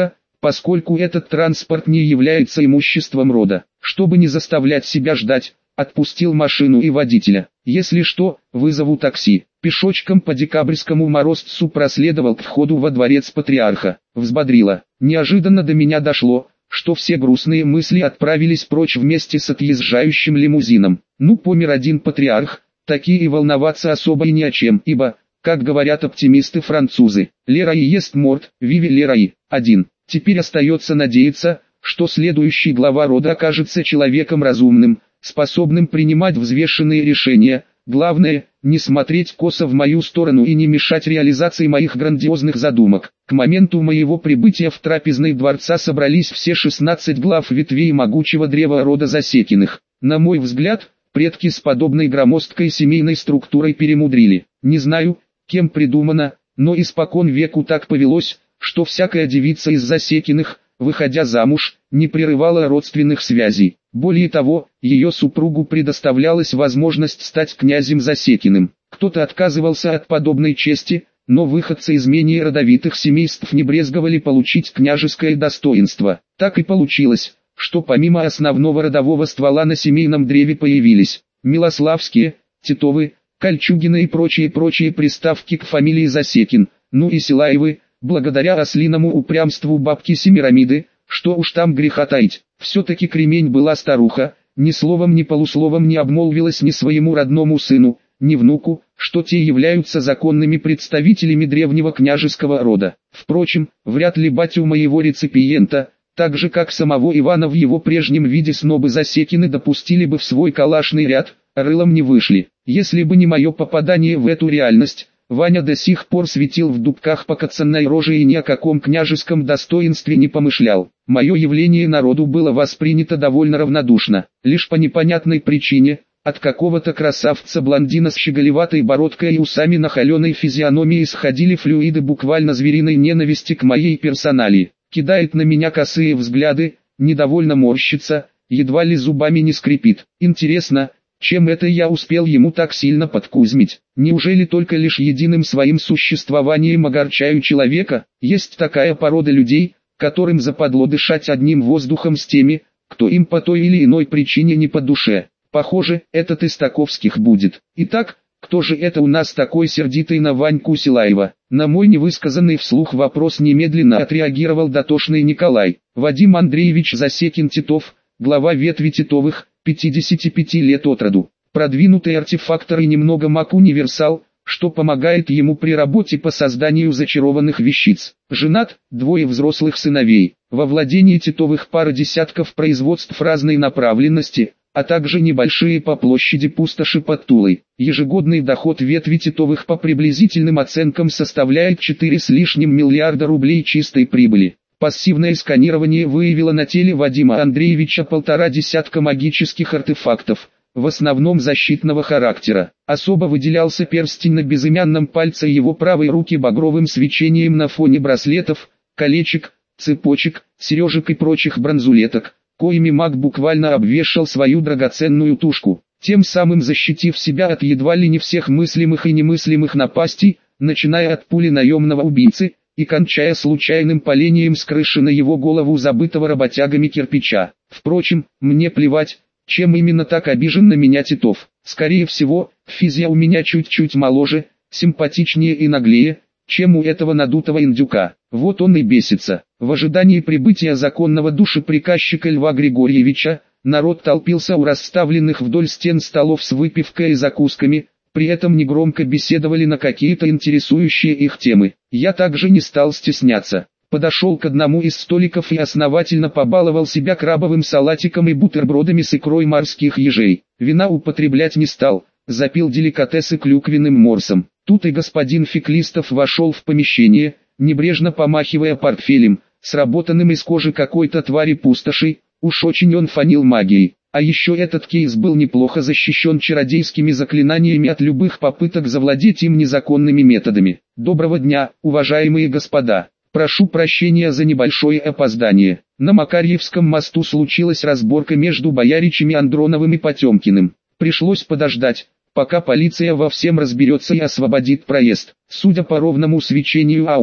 поскольку этот транспорт не является имуществом рода. Чтобы не заставлять себя ждать, отпустил машину и водителя. Если что, вызову такси. Пешочком по Декабрьскому морозцу проследовал к входу во дворец патриарха. Взбодрило. Неожиданно до меня дошло, что все грустные мысли отправились прочь вместе с отъезжающим лимузином. Ну, помер один патриарх, такие и волноваться особо и не о чем, ибо, как говорят оптимисты-французы, «Лераи ест морт, виви лераи». 1. Теперь остается надеяться, что следующий глава рода окажется человеком разумным, способным принимать взвешенные решения. Главное, не смотреть косо в мою сторону и не мешать реализации моих грандиозных задумок. К моменту моего прибытия в трапезной дворца собрались все 16 глав ветвей могучего древа рода Засекиных. На мой взгляд, предки с подобной громоздкой семейной структурой перемудрили. Не знаю, кем придумано, но испокон веку так повелось, что всякая девица из Засекиных, выходя замуж, не прерывала родственных связей. Более того, ее супругу предоставлялась возможность стать князем Засекиным. Кто-то отказывался от подобной чести, но выходцы из менее родовитых семейств не брезговали получить княжеское достоинство. Так и получилось, что помимо основного родового ствола на семейном древе появились Милославские, Титовы, Кольчугины и прочие приставки к фамилии Засекин, ну и Силаевы, благодаря ослиному упрямству бабки Семирамиды. Что уж там греха таить, все-таки кремень была старуха, ни словом ни полусловом не обмолвилась ни своему родному сыну, ни внуку, что те являются законными представителями древнего княжеского рода. Впрочем, вряд ли батю моего реципиента, так же как самого Ивана в его прежнем виде снобы Засекины допустили бы в свой калашный ряд, рылом не вышли. Если бы не мое попадание в эту реальность, Ваня до сих пор светил в дубках по кацанной роже и ни о каком княжеском достоинстве не помышлял. Мое явление народу было воспринято довольно равнодушно, лишь по непонятной причине, от какого-то красавца-блондина с щеголеватой бородкой и усами на холеной физиономии исходили флюиды буквально звериной ненависти к моей персоналии. Кидает на меня косые взгляды, недовольно морщится, едва ли зубами не скрипит. Интересно, чем это я успел ему так сильно подкузмить? Неужели только лишь единым своим существованием огорчаю человека? Есть такая порода людей, которым западло дышать одним воздухом с теми, кто им по той или иной причине не по душе. Похоже, этот из таковских будет. Итак, кто же это у нас такой сердитый на Ваньку Силаева? На мой невысказанный вслух вопрос немедленно отреагировал дотошный Николай. Вадим Андреевич Засекин-Титов, глава ветви Титовых, 55 лет от роду. Продвинутый артефактор и немного маг-универсал, что помогает ему при работе по созданию зачарованных вещиц. Женат, 2 взрослых сыновей. Во владении Титовых пара десятков производств разной направленности, а также небольшие по площади пустоши под Тулой. Ежегодный доход ветви Титовых по приблизительным оценкам составляет 4 с лишним миллиарда рублей чистой прибыли. Пассивное сканирование выявило на теле Вадима Андреевича 1,5 десятка магических артефактов, в основном защитного характера. Особо выделялся перстень на безымянном пальце его правой руки багровым свечением на фоне браслетов, колечек, цепочек, сережек и прочих бронзулеток, коими маг буквально обвешал свою драгоценную тушку, тем самым защитив себя от едва ли не всех мыслимых и немыслимых напастей, начиная от пули наемного убийцы и кончая случайным палением с крыши на его голову забытого работягами кирпича. Впрочем, мне плевать, чем именно так обижен на меня Титов. Скорее всего, физия у меня чуть-чуть моложе, симпатичнее и наглее, чем у этого надутого индюка. Вот он и бесится. В ожидании прибытия законного душеприказчика Льва Григорьевича, народ толпился у расставленных вдоль стен столов с выпивкой и закусками, при этом негромко беседовали на какие-то интересующие их темы. Я также не стал стесняться. Подошел к одному из столиков и основательно побаловал себя крабовым салатиком и бутербродами с икрой морских ежей. Вина употреблять не стал, запил деликатесы клюквенным морсом. Тут и господин Феклистов вошел в помещение, небрежно помахивая портфелем, сработанным из кожи какой-то твари пустоши, уж очень он фанил магией. А еще этот кейс был неплохо защищен чародейскими заклинаниями от любых попыток завладеть им незаконными методами. Доброго дня, уважаемые господа. Прошу прощения за небольшое опоздание. На Макарьевском мосту случилась разборка между бояричами Андроновым и Потемкиным. Пришлось подождать, пока полиция во всем разберется и освободит проезд. Судя по ровному свечению ауры,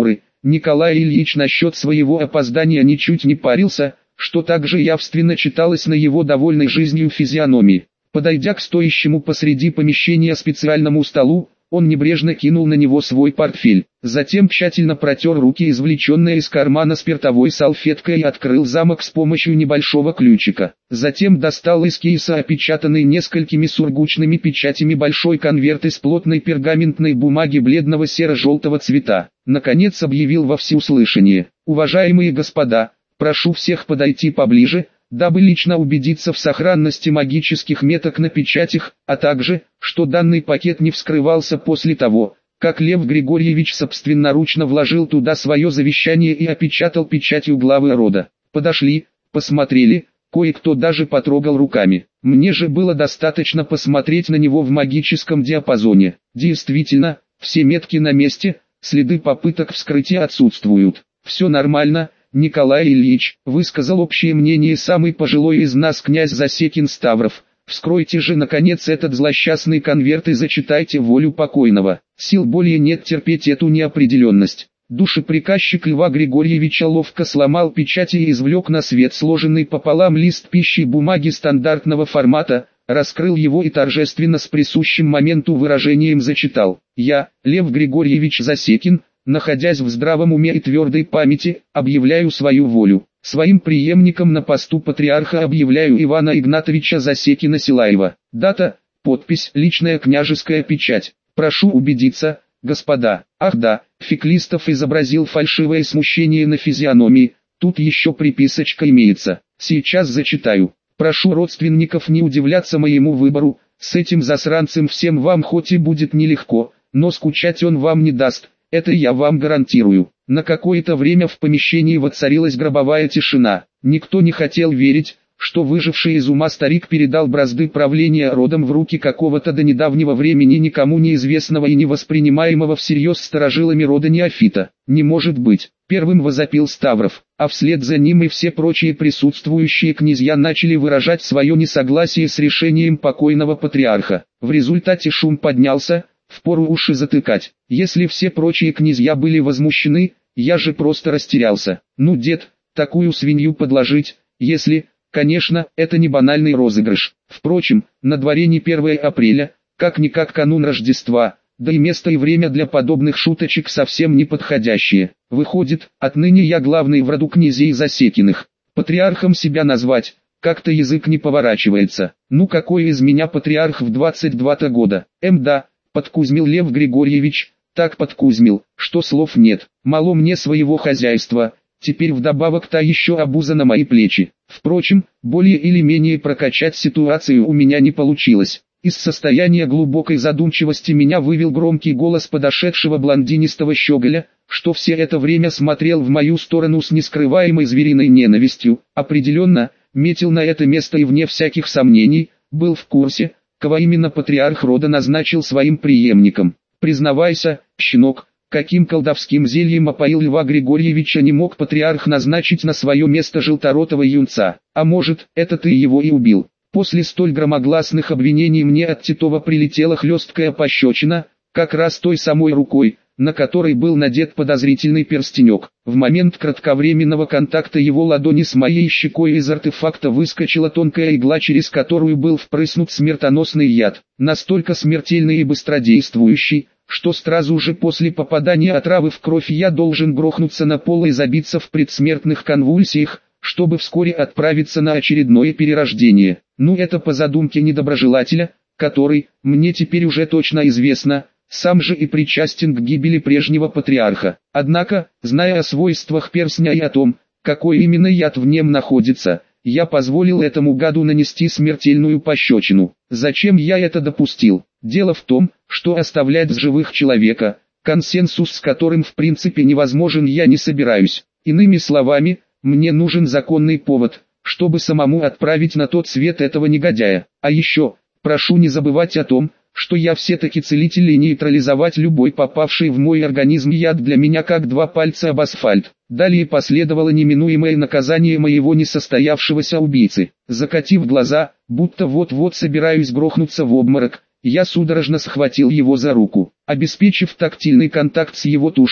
Николай Ильич насчет своего опоздания ничуть не парился, что также явственно читалось на его довольной жизнью физиономии. Подойдя к стоящему посреди помещения специальному столу, он небрежно кинул на него свой портфель. Затем тщательно протер руки, извлеченные из кармана спиртовой салфеткой, и открыл замок с помощью небольшого ключика. Затем достал из кейса опечатанный несколькими сургучными печатями большой конверт из плотной пергаментной бумаги бледного серо-желтого цвета. Наконец объявил во всеуслышание: «Уважаемые господа, прошу всех подойти поближе, дабы лично убедиться в сохранности магических меток на печатях, а также, что данный пакет не вскрывался после того, как Лев Григорьевич собственноручно вложил туда свое завещание и опечатал печатью главы рода». Подошли, посмотрели, кое-кто даже потрогал руками. Мне же было достаточно посмотреть на него в магическом диапазоне. Действительно, все метки на месте, следы попыток вскрытия отсутствуют. «Все нормально, Николай Ильич», высказал общее мнение самый пожилой из нас князь Засекин Ставров. «Вскройте же наконец этот злосчастный конверт и зачитайте волю покойного. Сил более нет терпеть эту неопределенность». Душеприказчик Льва Григорьевича ловко сломал печати и извлек на свет сложенный пополам лист пищи бумаги стандартного формата, раскрыл его и торжественно с присущим моменту выражением зачитал: «Я, Лев Григорьевич Засекин, находясь в здравом уме и твердой памяти, объявляю свою волю. Своим преемником на посту патриарха объявляю Ивана Игнатовича Засекина-Силаева. Дата, подпись, личная княжеская печать. Прошу убедиться, господа». Ах да, Феклистов изобразил фальшивое смущение на физиономии, тут еще приписочка имеется. Сейчас зачитаю. «Прошу родственников не удивляться моему выбору, с этим засранцем всем вам хоть и будет нелегко, но скучать он вам не даст. Это я вам гарантирую». На какое-то время в помещении воцарилась гробовая тишина. Никто не хотел верить, что выживший из ума старик передал бразды правления родом в руки какого-то до недавнего времени никому неизвестного и не воспринимаемого всерьез старожилами рода неофита. «Не может быть!» — первым возопил Ставров, а вслед за ним и все прочие присутствующие князья начали выражать свое несогласие с решением покойного патриарха. В результате шум поднялся, впору уши затыкать. Если все прочие князья были возмущены, я же просто растерялся. Ну, дед, такую свинью подложить, если, конечно, это не банальный розыгрыш. Впрочем, на дворе не 1 апреля, как-никак канун Рождества, да и место и время для подобных шуточек совсем не подходящие. Выходит, отныне я главный в роду князей Засекиных. Патриархом себя назвать, как-то язык не поворачивается. Ну какой из меня патриарх в 22-то года? Да. Подкузмил Лев Григорьевич, так подкузмил, что слов нет. Мало мне своего хозяйства, теперь вдобавок та еще обуза на мои плечи. Впрочем, более или менее прокачать ситуацию у меня не получилось. Из состояния глубокой задумчивости меня вывел громкий голос подошедшего блондинистого щеголя, что все это время смотрел в мою сторону с нескрываемой звериной ненавистью. Определенно, метил на это место и вне всяких сомнений, был в курсе, кого именно патриарх рода назначил своим преемником. «Признавайся, щенок, каким колдовским зельем опоил Льва Григорьевича не мог патриарх назначить на свое место желторотого юнца? А может, это ты его и убил?» После столь громогласных обвинений мне от Титова прилетела хлесткая пощечина, как раз той самой рукой, на которой был надет подозрительный перстенек. В момент кратковременного контакта его ладони с моей щекой из артефакта выскочила тонкая игла, через которую был впрыснут смертоносный яд, настолько смертельный и быстродействующий, что сразу же после попадания отравы в кровь я должен грохнуться на пол и забиться в предсмертных конвульсиях, чтобы вскоре отправиться на очередное перерождение. Ну это по задумке недоброжелателя, который, мне теперь уже точно известно, сам же и причастен к гибели прежнего патриарха. Однако, зная о свойствах перстня и о том, какой именно яд в нем находится, я позволил этому гаду нанести смертельную пощечину. Зачем я это допустил? Дело в том, что оставлять в живых человека, консенсус с которым в принципе невозможен, я не собираюсь. Иными словами, мне нужен законный повод, чтобы самому отправить на тот свет этого негодяя. А еще, прошу не забывать о том, что я все-таки целитель и нейтрализовать любой попавший в мой организм яд для меня как 2 пальца об асфальт. Далее последовало неминуемое наказание моего несостоявшегося убийцы. Закатив глаза, будто вот-вот собираюсь грохнуться в обморок, я судорожно схватил его за руку. Обеспечив тактильный контакт с его тушкой,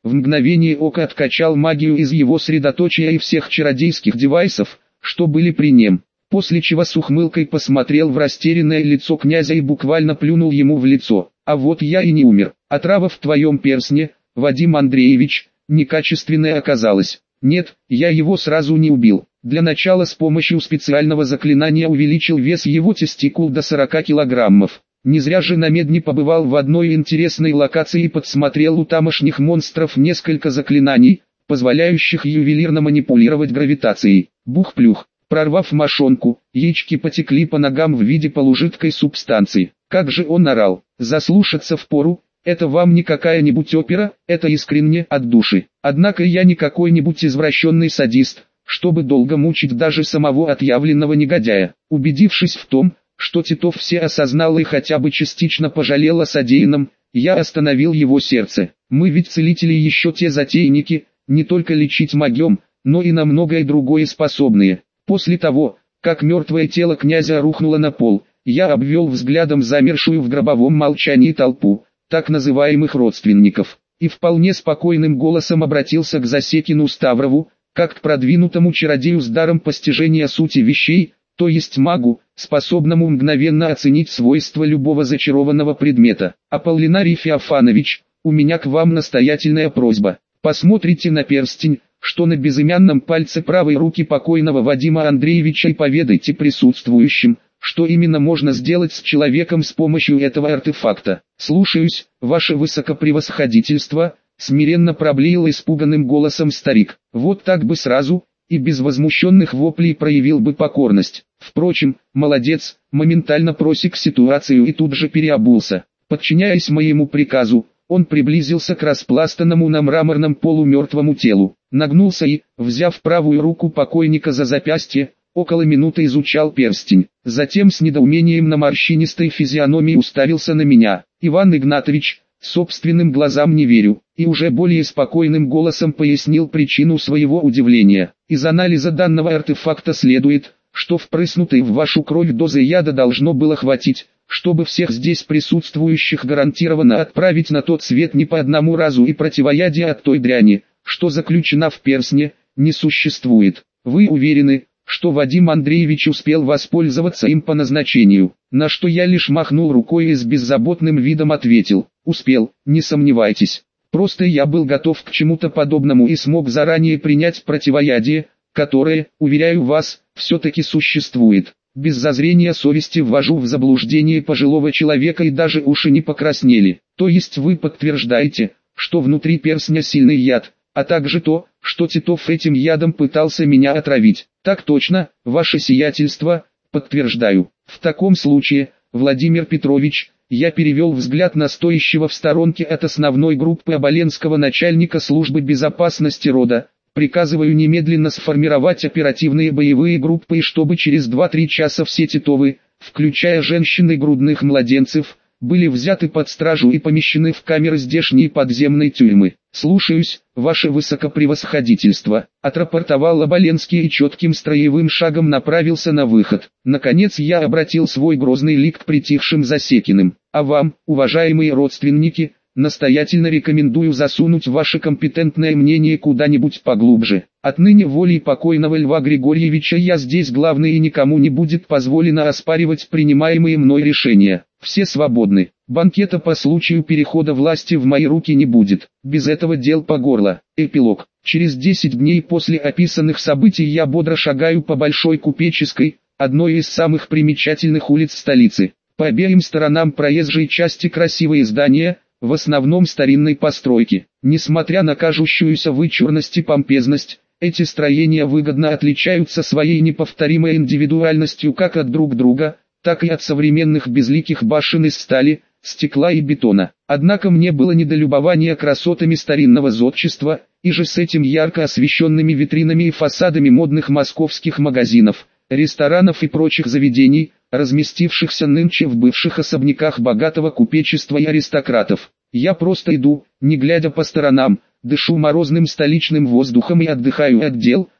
в мгновение ока откачал магию из его средоточия и всех чародейских девайсов, что были при нем, после чего с ухмылкой посмотрел в растерянное лицо князя и буквально плюнул ему в лицо. «А вот я и не умер. Отрава в твоем перстне, Вадим Андреевич, некачественная оказалась. Нет, я его сразу не убил. Для начала с помощью специального заклинания увеличил вес его тестикул до 40 килограммов. Не зря же на Медне побывал в одной интересной локации и подсмотрел у тамошних монстров несколько заклинаний, позволяющих ювелирно манипулировать гравитацией. Бух-плюх. Прорвав мошонку, яички потекли по ногам в виде полужидкой субстанции. Как же он орал! Заслушаться впору. Это вам не какая-нибудь опера, это искренне от души. Однако я не какой-нибудь извращенный садист, чтобы долго мучить даже самого отъявленного негодяя. Убедившись в том, что Титов все осознал и хотя бы частично пожалел о содеянном, я остановил его сердце. Мы ведь целители еще те затейники, не только лечить могем, но и на многое другое способные. После того, как мертвое тело князя рухнуло на пол, я обвел взглядом замершую в гробовом молчании толпу так называемых родственников, и вполне спокойным голосом обратился к Засекину Ставрову, как к продвинутому чародею с даром постижения сути вещей, то есть магу, способному мгновенно оценить свойства любого зачарованного предмета. Аполлинарий Феофанович, у меня к вам настоятельная просьба. Посмотрите на перстень, что на безымянном пальце правой руки покойного Вадима Андреевича, и поведайте присутствующим, что именно можно сделать с человеком с помощью этого артефакта. «Слушаюсь, ваше высокопревосходительство», — смиренно проблеял испуганным голосом старик. Вот так бы сразу, и без возмущенных воплей проявил бы покорность. Впрочем, молодец, моментально просек ситуацию и тут же переобулся. Подчиняясь моему приказу, он приблизился к распластанному на мраморном полу мертвому телу, нагнулся и, взяв правую руку покойника за запястье, около минуты изучал перстень. Затем с недоумением на морщинистой физиономии уставился на меня. «Иван Игнатович, собственным глазам не верю», и уже более спокойным голосом пояснил причину своего удивления. «Из анализа данного артефакта следует, что впрыснутой в вашу кровь дозы яда должно было хватить, чтобы всех здесь присутствующих гарантированно отправить на тот свет не по одному разу, и противоядия от той дряни, что заключена в перстне, не существует. Вы уверены, что Вадим Андреевич успел воспользоваться им по назначению?» На что я лишь махнул рукой и с беззаботным видом ответил: «Успел, не сомневайтесь. Просто я был готов к чему-то подобному и смог заранее принять противоядие, которое, уверяю вас, все-таки существует. Без зазрения совести ввожу в заблуждение пожилого человека, и даже уши не покраснели. То есть вы подтверждаете, что внутри перстня сильный яд, а также то, что Титов этим ядом пытался меня отравить?» «Так точно, ваше сиятельство, подтверждаю. В таком случае, Владимир Петрович», я перевел взгляд на стоящего в сторонке от основной группы Оболенского начальника службы безопасности рода, «приказываю немедленно сформировать оперативные боевые группы, и чтобы через 2-3 часа все Титовы, включая женщин и грудных младенцев, были взяты под стражу и помещены в камеры здешней подземной тюрьмы». «Слушаюсь, ваше высокопревосходительство», — отрапортовал Оболенский и четким строевым шагом направился на выход. Наконец я обратил свой грозный лик к притихшим Засекиным. «А вам, уважаемые родственники, настоятельно рекомендую засунуть ваше компетентное мнение куда-нибудь поглубже. Отныне волей покойного Льва Григорьевича я здесь главный, и никому не будет позволено оспаривать принимаемые мной решения. Все свободны. Банкета по случаю перехода власти в мои руки не будет. Без этого дел по горло». Эпилог. Через 10 дней после описанных событий я бодро шагаю по Большой Купеческой, одной из самых примечательных улиц столицы. По обеим сторонам проезжей части красивые здания, в основном старинной постройки. Несмотря на кажущуюся вычурность и помпезность, эти строения выгодно отличаются своей неповторимой индивидуальностью как от друг друга, так и от современных безликих башен из стали, стекла и бетона. Однако мне было не до любования красотами старинного зодчества, и же с этим ярко освещенными витринами и фасадами модных московских магазинов, ресторанов и прочих заведений, разместившихся нынче в бывших особняках богатого купечества и аристократов. Я просто иду, не глядя по сторонам, дышу морозным столичным воздухом и отдыхаю от дел,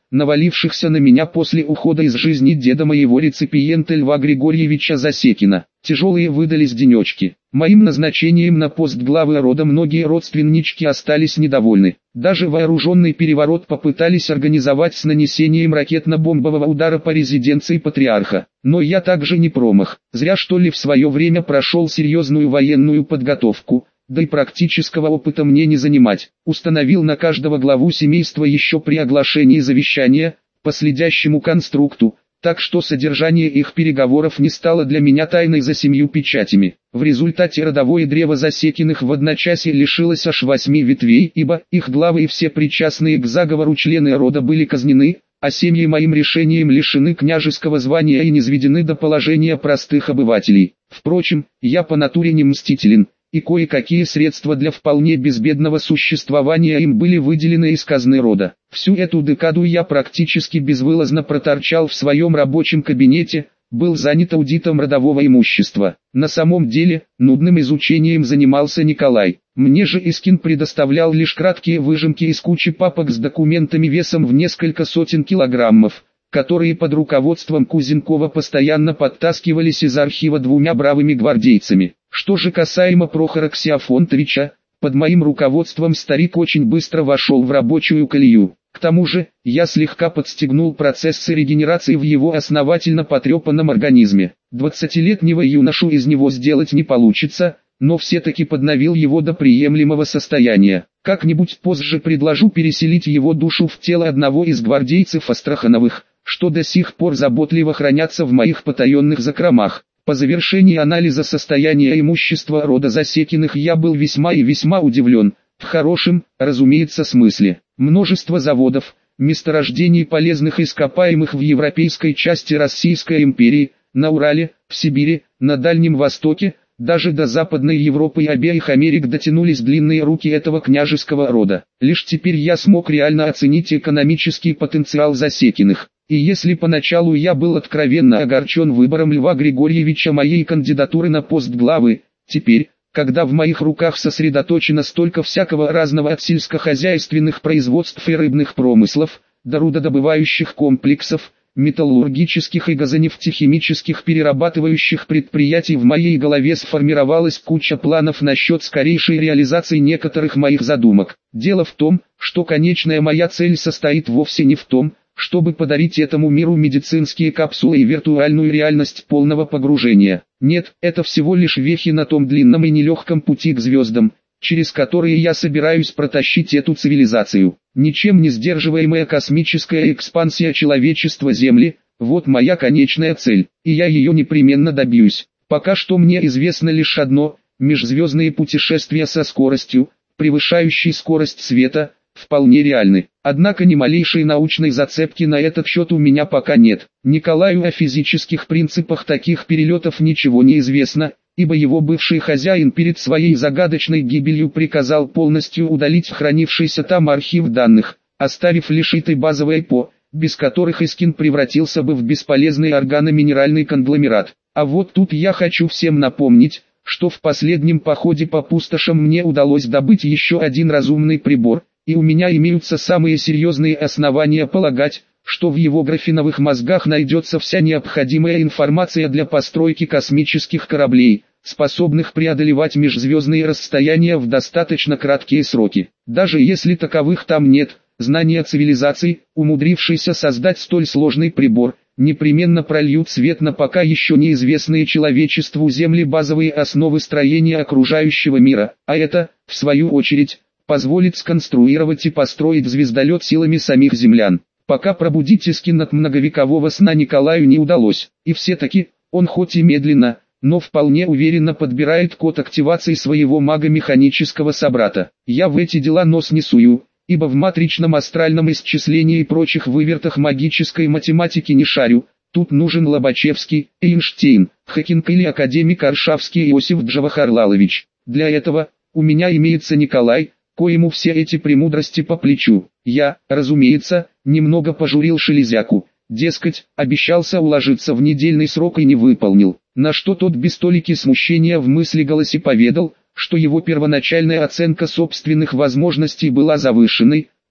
навалившихся на меня после ухода из жизни деда моего реципиента Льва Григорьевича Засекина. Тяжелые выдались денечки. Моим назначением на пост главы рода многие родственнички остались недовольны. Даже вооруженный переворот попытались организовать с нанесением ракетно-бомбового удара по резиденции патриарха. Но я также не промах. Зря что ли в свое время прошел серьезную военную подготовку. Да и практического опыта мне не занимать. Установил на каждого главу семейства еще при оглашении завещания, по следящему конструкту, так что содержание их переговоров не стало для меня тайной за 7 печатями. В результате родовое древо Засекиных в одночасье лишилось аж 8 ветвей, ибо их главы и все причастные к заговору члены рода были казнены, а семьи моим решением лишены княжеского звания и низведены до положения простых обывателей. Впрочем, я по натуре не мстителен, и кое-какие средства для вполне безбедного существования им были выделены из казны рода. Всю эту декаду я практически безвылазно проторчал в своем рабочем кабинете, был занят аудитом родового имущества. На самом деле, нудным изучением занимался Николай. Мне же Искин предоставлял лишь краткие выжимки из кучи папок с документами весом в несколько сотен килограммов, которые под руководством Кузенкова постоянно подтаскивались из архива 2 бравыми гвардейцами. Что же касаемо Прохора Ксеофонтовича, под моим руководством старик очень быстро вошел в рабочую колею. К тому же, я слегка подстегнул процессы регенерации в его основательно потрепанном организме. 20-летнего юношу из него сделать не получится, но все-таки подновил его до приемлемого состояния. Как-нибудь позже предложу переселить его душу в тело одного из гвардейцев Астрахановых, что до сих пор заботливо хранятся в моих потаенных закромах. По завершении анализа состояния имущества рода Засекиных я был весьма и весьма удивлен, в хорошем, разумеется, смысле. Множество заводов, месторождений полезных ископаемых в европейской части Российской империи, на Урале, в Сибири, на Дальнем Востоке, даже до Западной Европы и обеих Америк дотянулись длинные руки этого княжеского рода. Лишь теперь я смог реально оценить экономический потенциал Засекиных. И если поначалу я был откровенно огорчен выбором Льва Григорьевича моей кандидатуры на пост главы, теперь, когда в моих руках сосредоточено столько всякого разного от сельскохозяйственных производств и рыбных промыслов, до рудодобывающих комплексов, металлургических и газонефтехимических перерабатывающих предприятий, в моей голове сформировалась куча планов насчет скорейшей реализации некоторых моих задумок. Дело в том, что конечная моя цель состоит вовсе не в том, чтобы подарить этому миру медицинские капсулы и виртуальную реальность полного погружения. Нет, это всего лишь вехи на том длинном и нелегком пути к звездам, через которые я собираюсь протащить эту цивилизацию. Ничем не сдерживаемая космическая экспансия человечества Земли – вот моя конечная цель, и я ее непременно добьюсь. Пока что мне известно лишь одно – межзвездные путешествия со скоростью, превышающей скорость света, вполне реальны. Однако ни малейшей научной зацепки на этот счет у меня пока нет. Николаю о физических принципах таких перелетов ничего не известно, ибо его бывший хозяин перед своей загадочной гибелью приказал полностью удалить хранившийся там архив данных, оставив лишь этой базовые ПО, без которых Искин превратился бы в бесполезный органоминеральный конгломерат. А вот тут я хочу всем напомнить, что в последнем походе по пустошам мне удалось добыть еще один разумный прибор, и у меня имеются самые серьезные основания полагать, что в его графиновых мозгах найдется вся необходимая информация для постройки космических кораблей, способных преодолевать межзвездные расстояния в достаточно краткие сроки. Даже если таковых там нет, знания цивилизации, умудрившейся создать столь сложный прибор, непременно прольют свет на пока еще неизвестные человечеству Земли базовые основы строения окружающего мира, а это, в свою очередь, позволит сконструировать и построить звездолет силами самих землян. Пока пробудить Искин от многовекового сна Николаю не удалось, и все-таки, он хоть и медленно, но вполне уверенно подбирает код активации своего мага-механического собрата. Я в эти дела нос не сую, ибо в матричном астральном исчислении и прочих вывертах магической математики не шарю. Тут нужен Лобачевский, Эйнштейн, Хокинг или академик Аршавский Иосиф Джавахарлалович. Для этого, у меня имеется Николай, коему все эти премудрости по плечу. Я, разумеется, немного пожурил Шелезяку, дескать, обещался уложиться в недельный срок и не выполнил, на что тот без толики смущения в мысли голосе поведал, что его первоначальная оценка собственных возможностей была завышенной,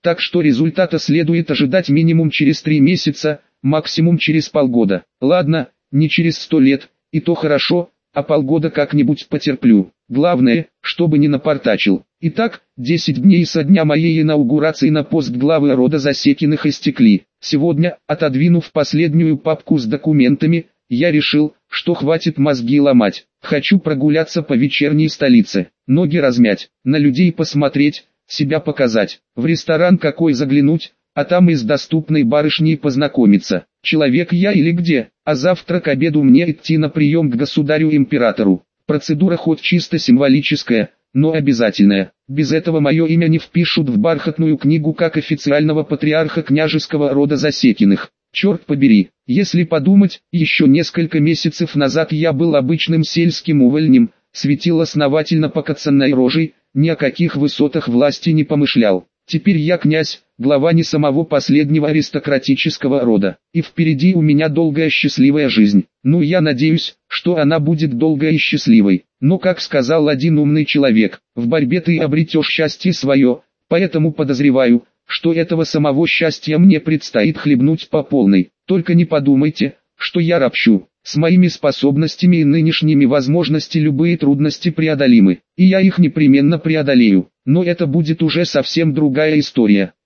так что результата следует ожидать минимум через 3 месяца, максимум через полгода. Ладно, не через 100 лет, и то хорошо, а полгода как-нибудь потерплю. Главное, чтобы не напортачил. Итак, 10 дней со дня моей инаугурации на пост главы рода Засекиных истекли. Сегодня, отодвинув последнюю папку с документами, я решил, что хватит мозги ломать. Хочу прогуляться по вечерней столице, ноги размять, на людей посмотреть, себя показать, в ресторан какой заглянуть, а там и с доступной барышней познакомиться. Человек я или где, а завтра к обеду мне идти на прием к государю-императору. Процедура хоть чисто символическая, но обязательная. Без этого мое имя не впишут в бархатную книгу как официального патриарха княжеского рода Засекиных. Черт побери, если подумать, еще несколько месяцев назад я был обычным сельским увольнем, светил основательно покоцанной рожей, ни о каких высотах власти не помышлял. Теперь я князь, глава не самого последнего аристократического рода, и впереди у меня долгая счастливая жизнь. Ну я надеюсь, что она будет долгой и счастливой. Но как сказал один умный человек, в борьбе ты обретешь счастье свое, поэтому подозреваю, что этого самого счастья мне предстоит хлебнуть по полной. Только не подумайте, что я ропщу. С моими способностями и нынешними возможностями любые трудности преодолимы, и я их непременно преодолею. Но это будет уже совсем другая история.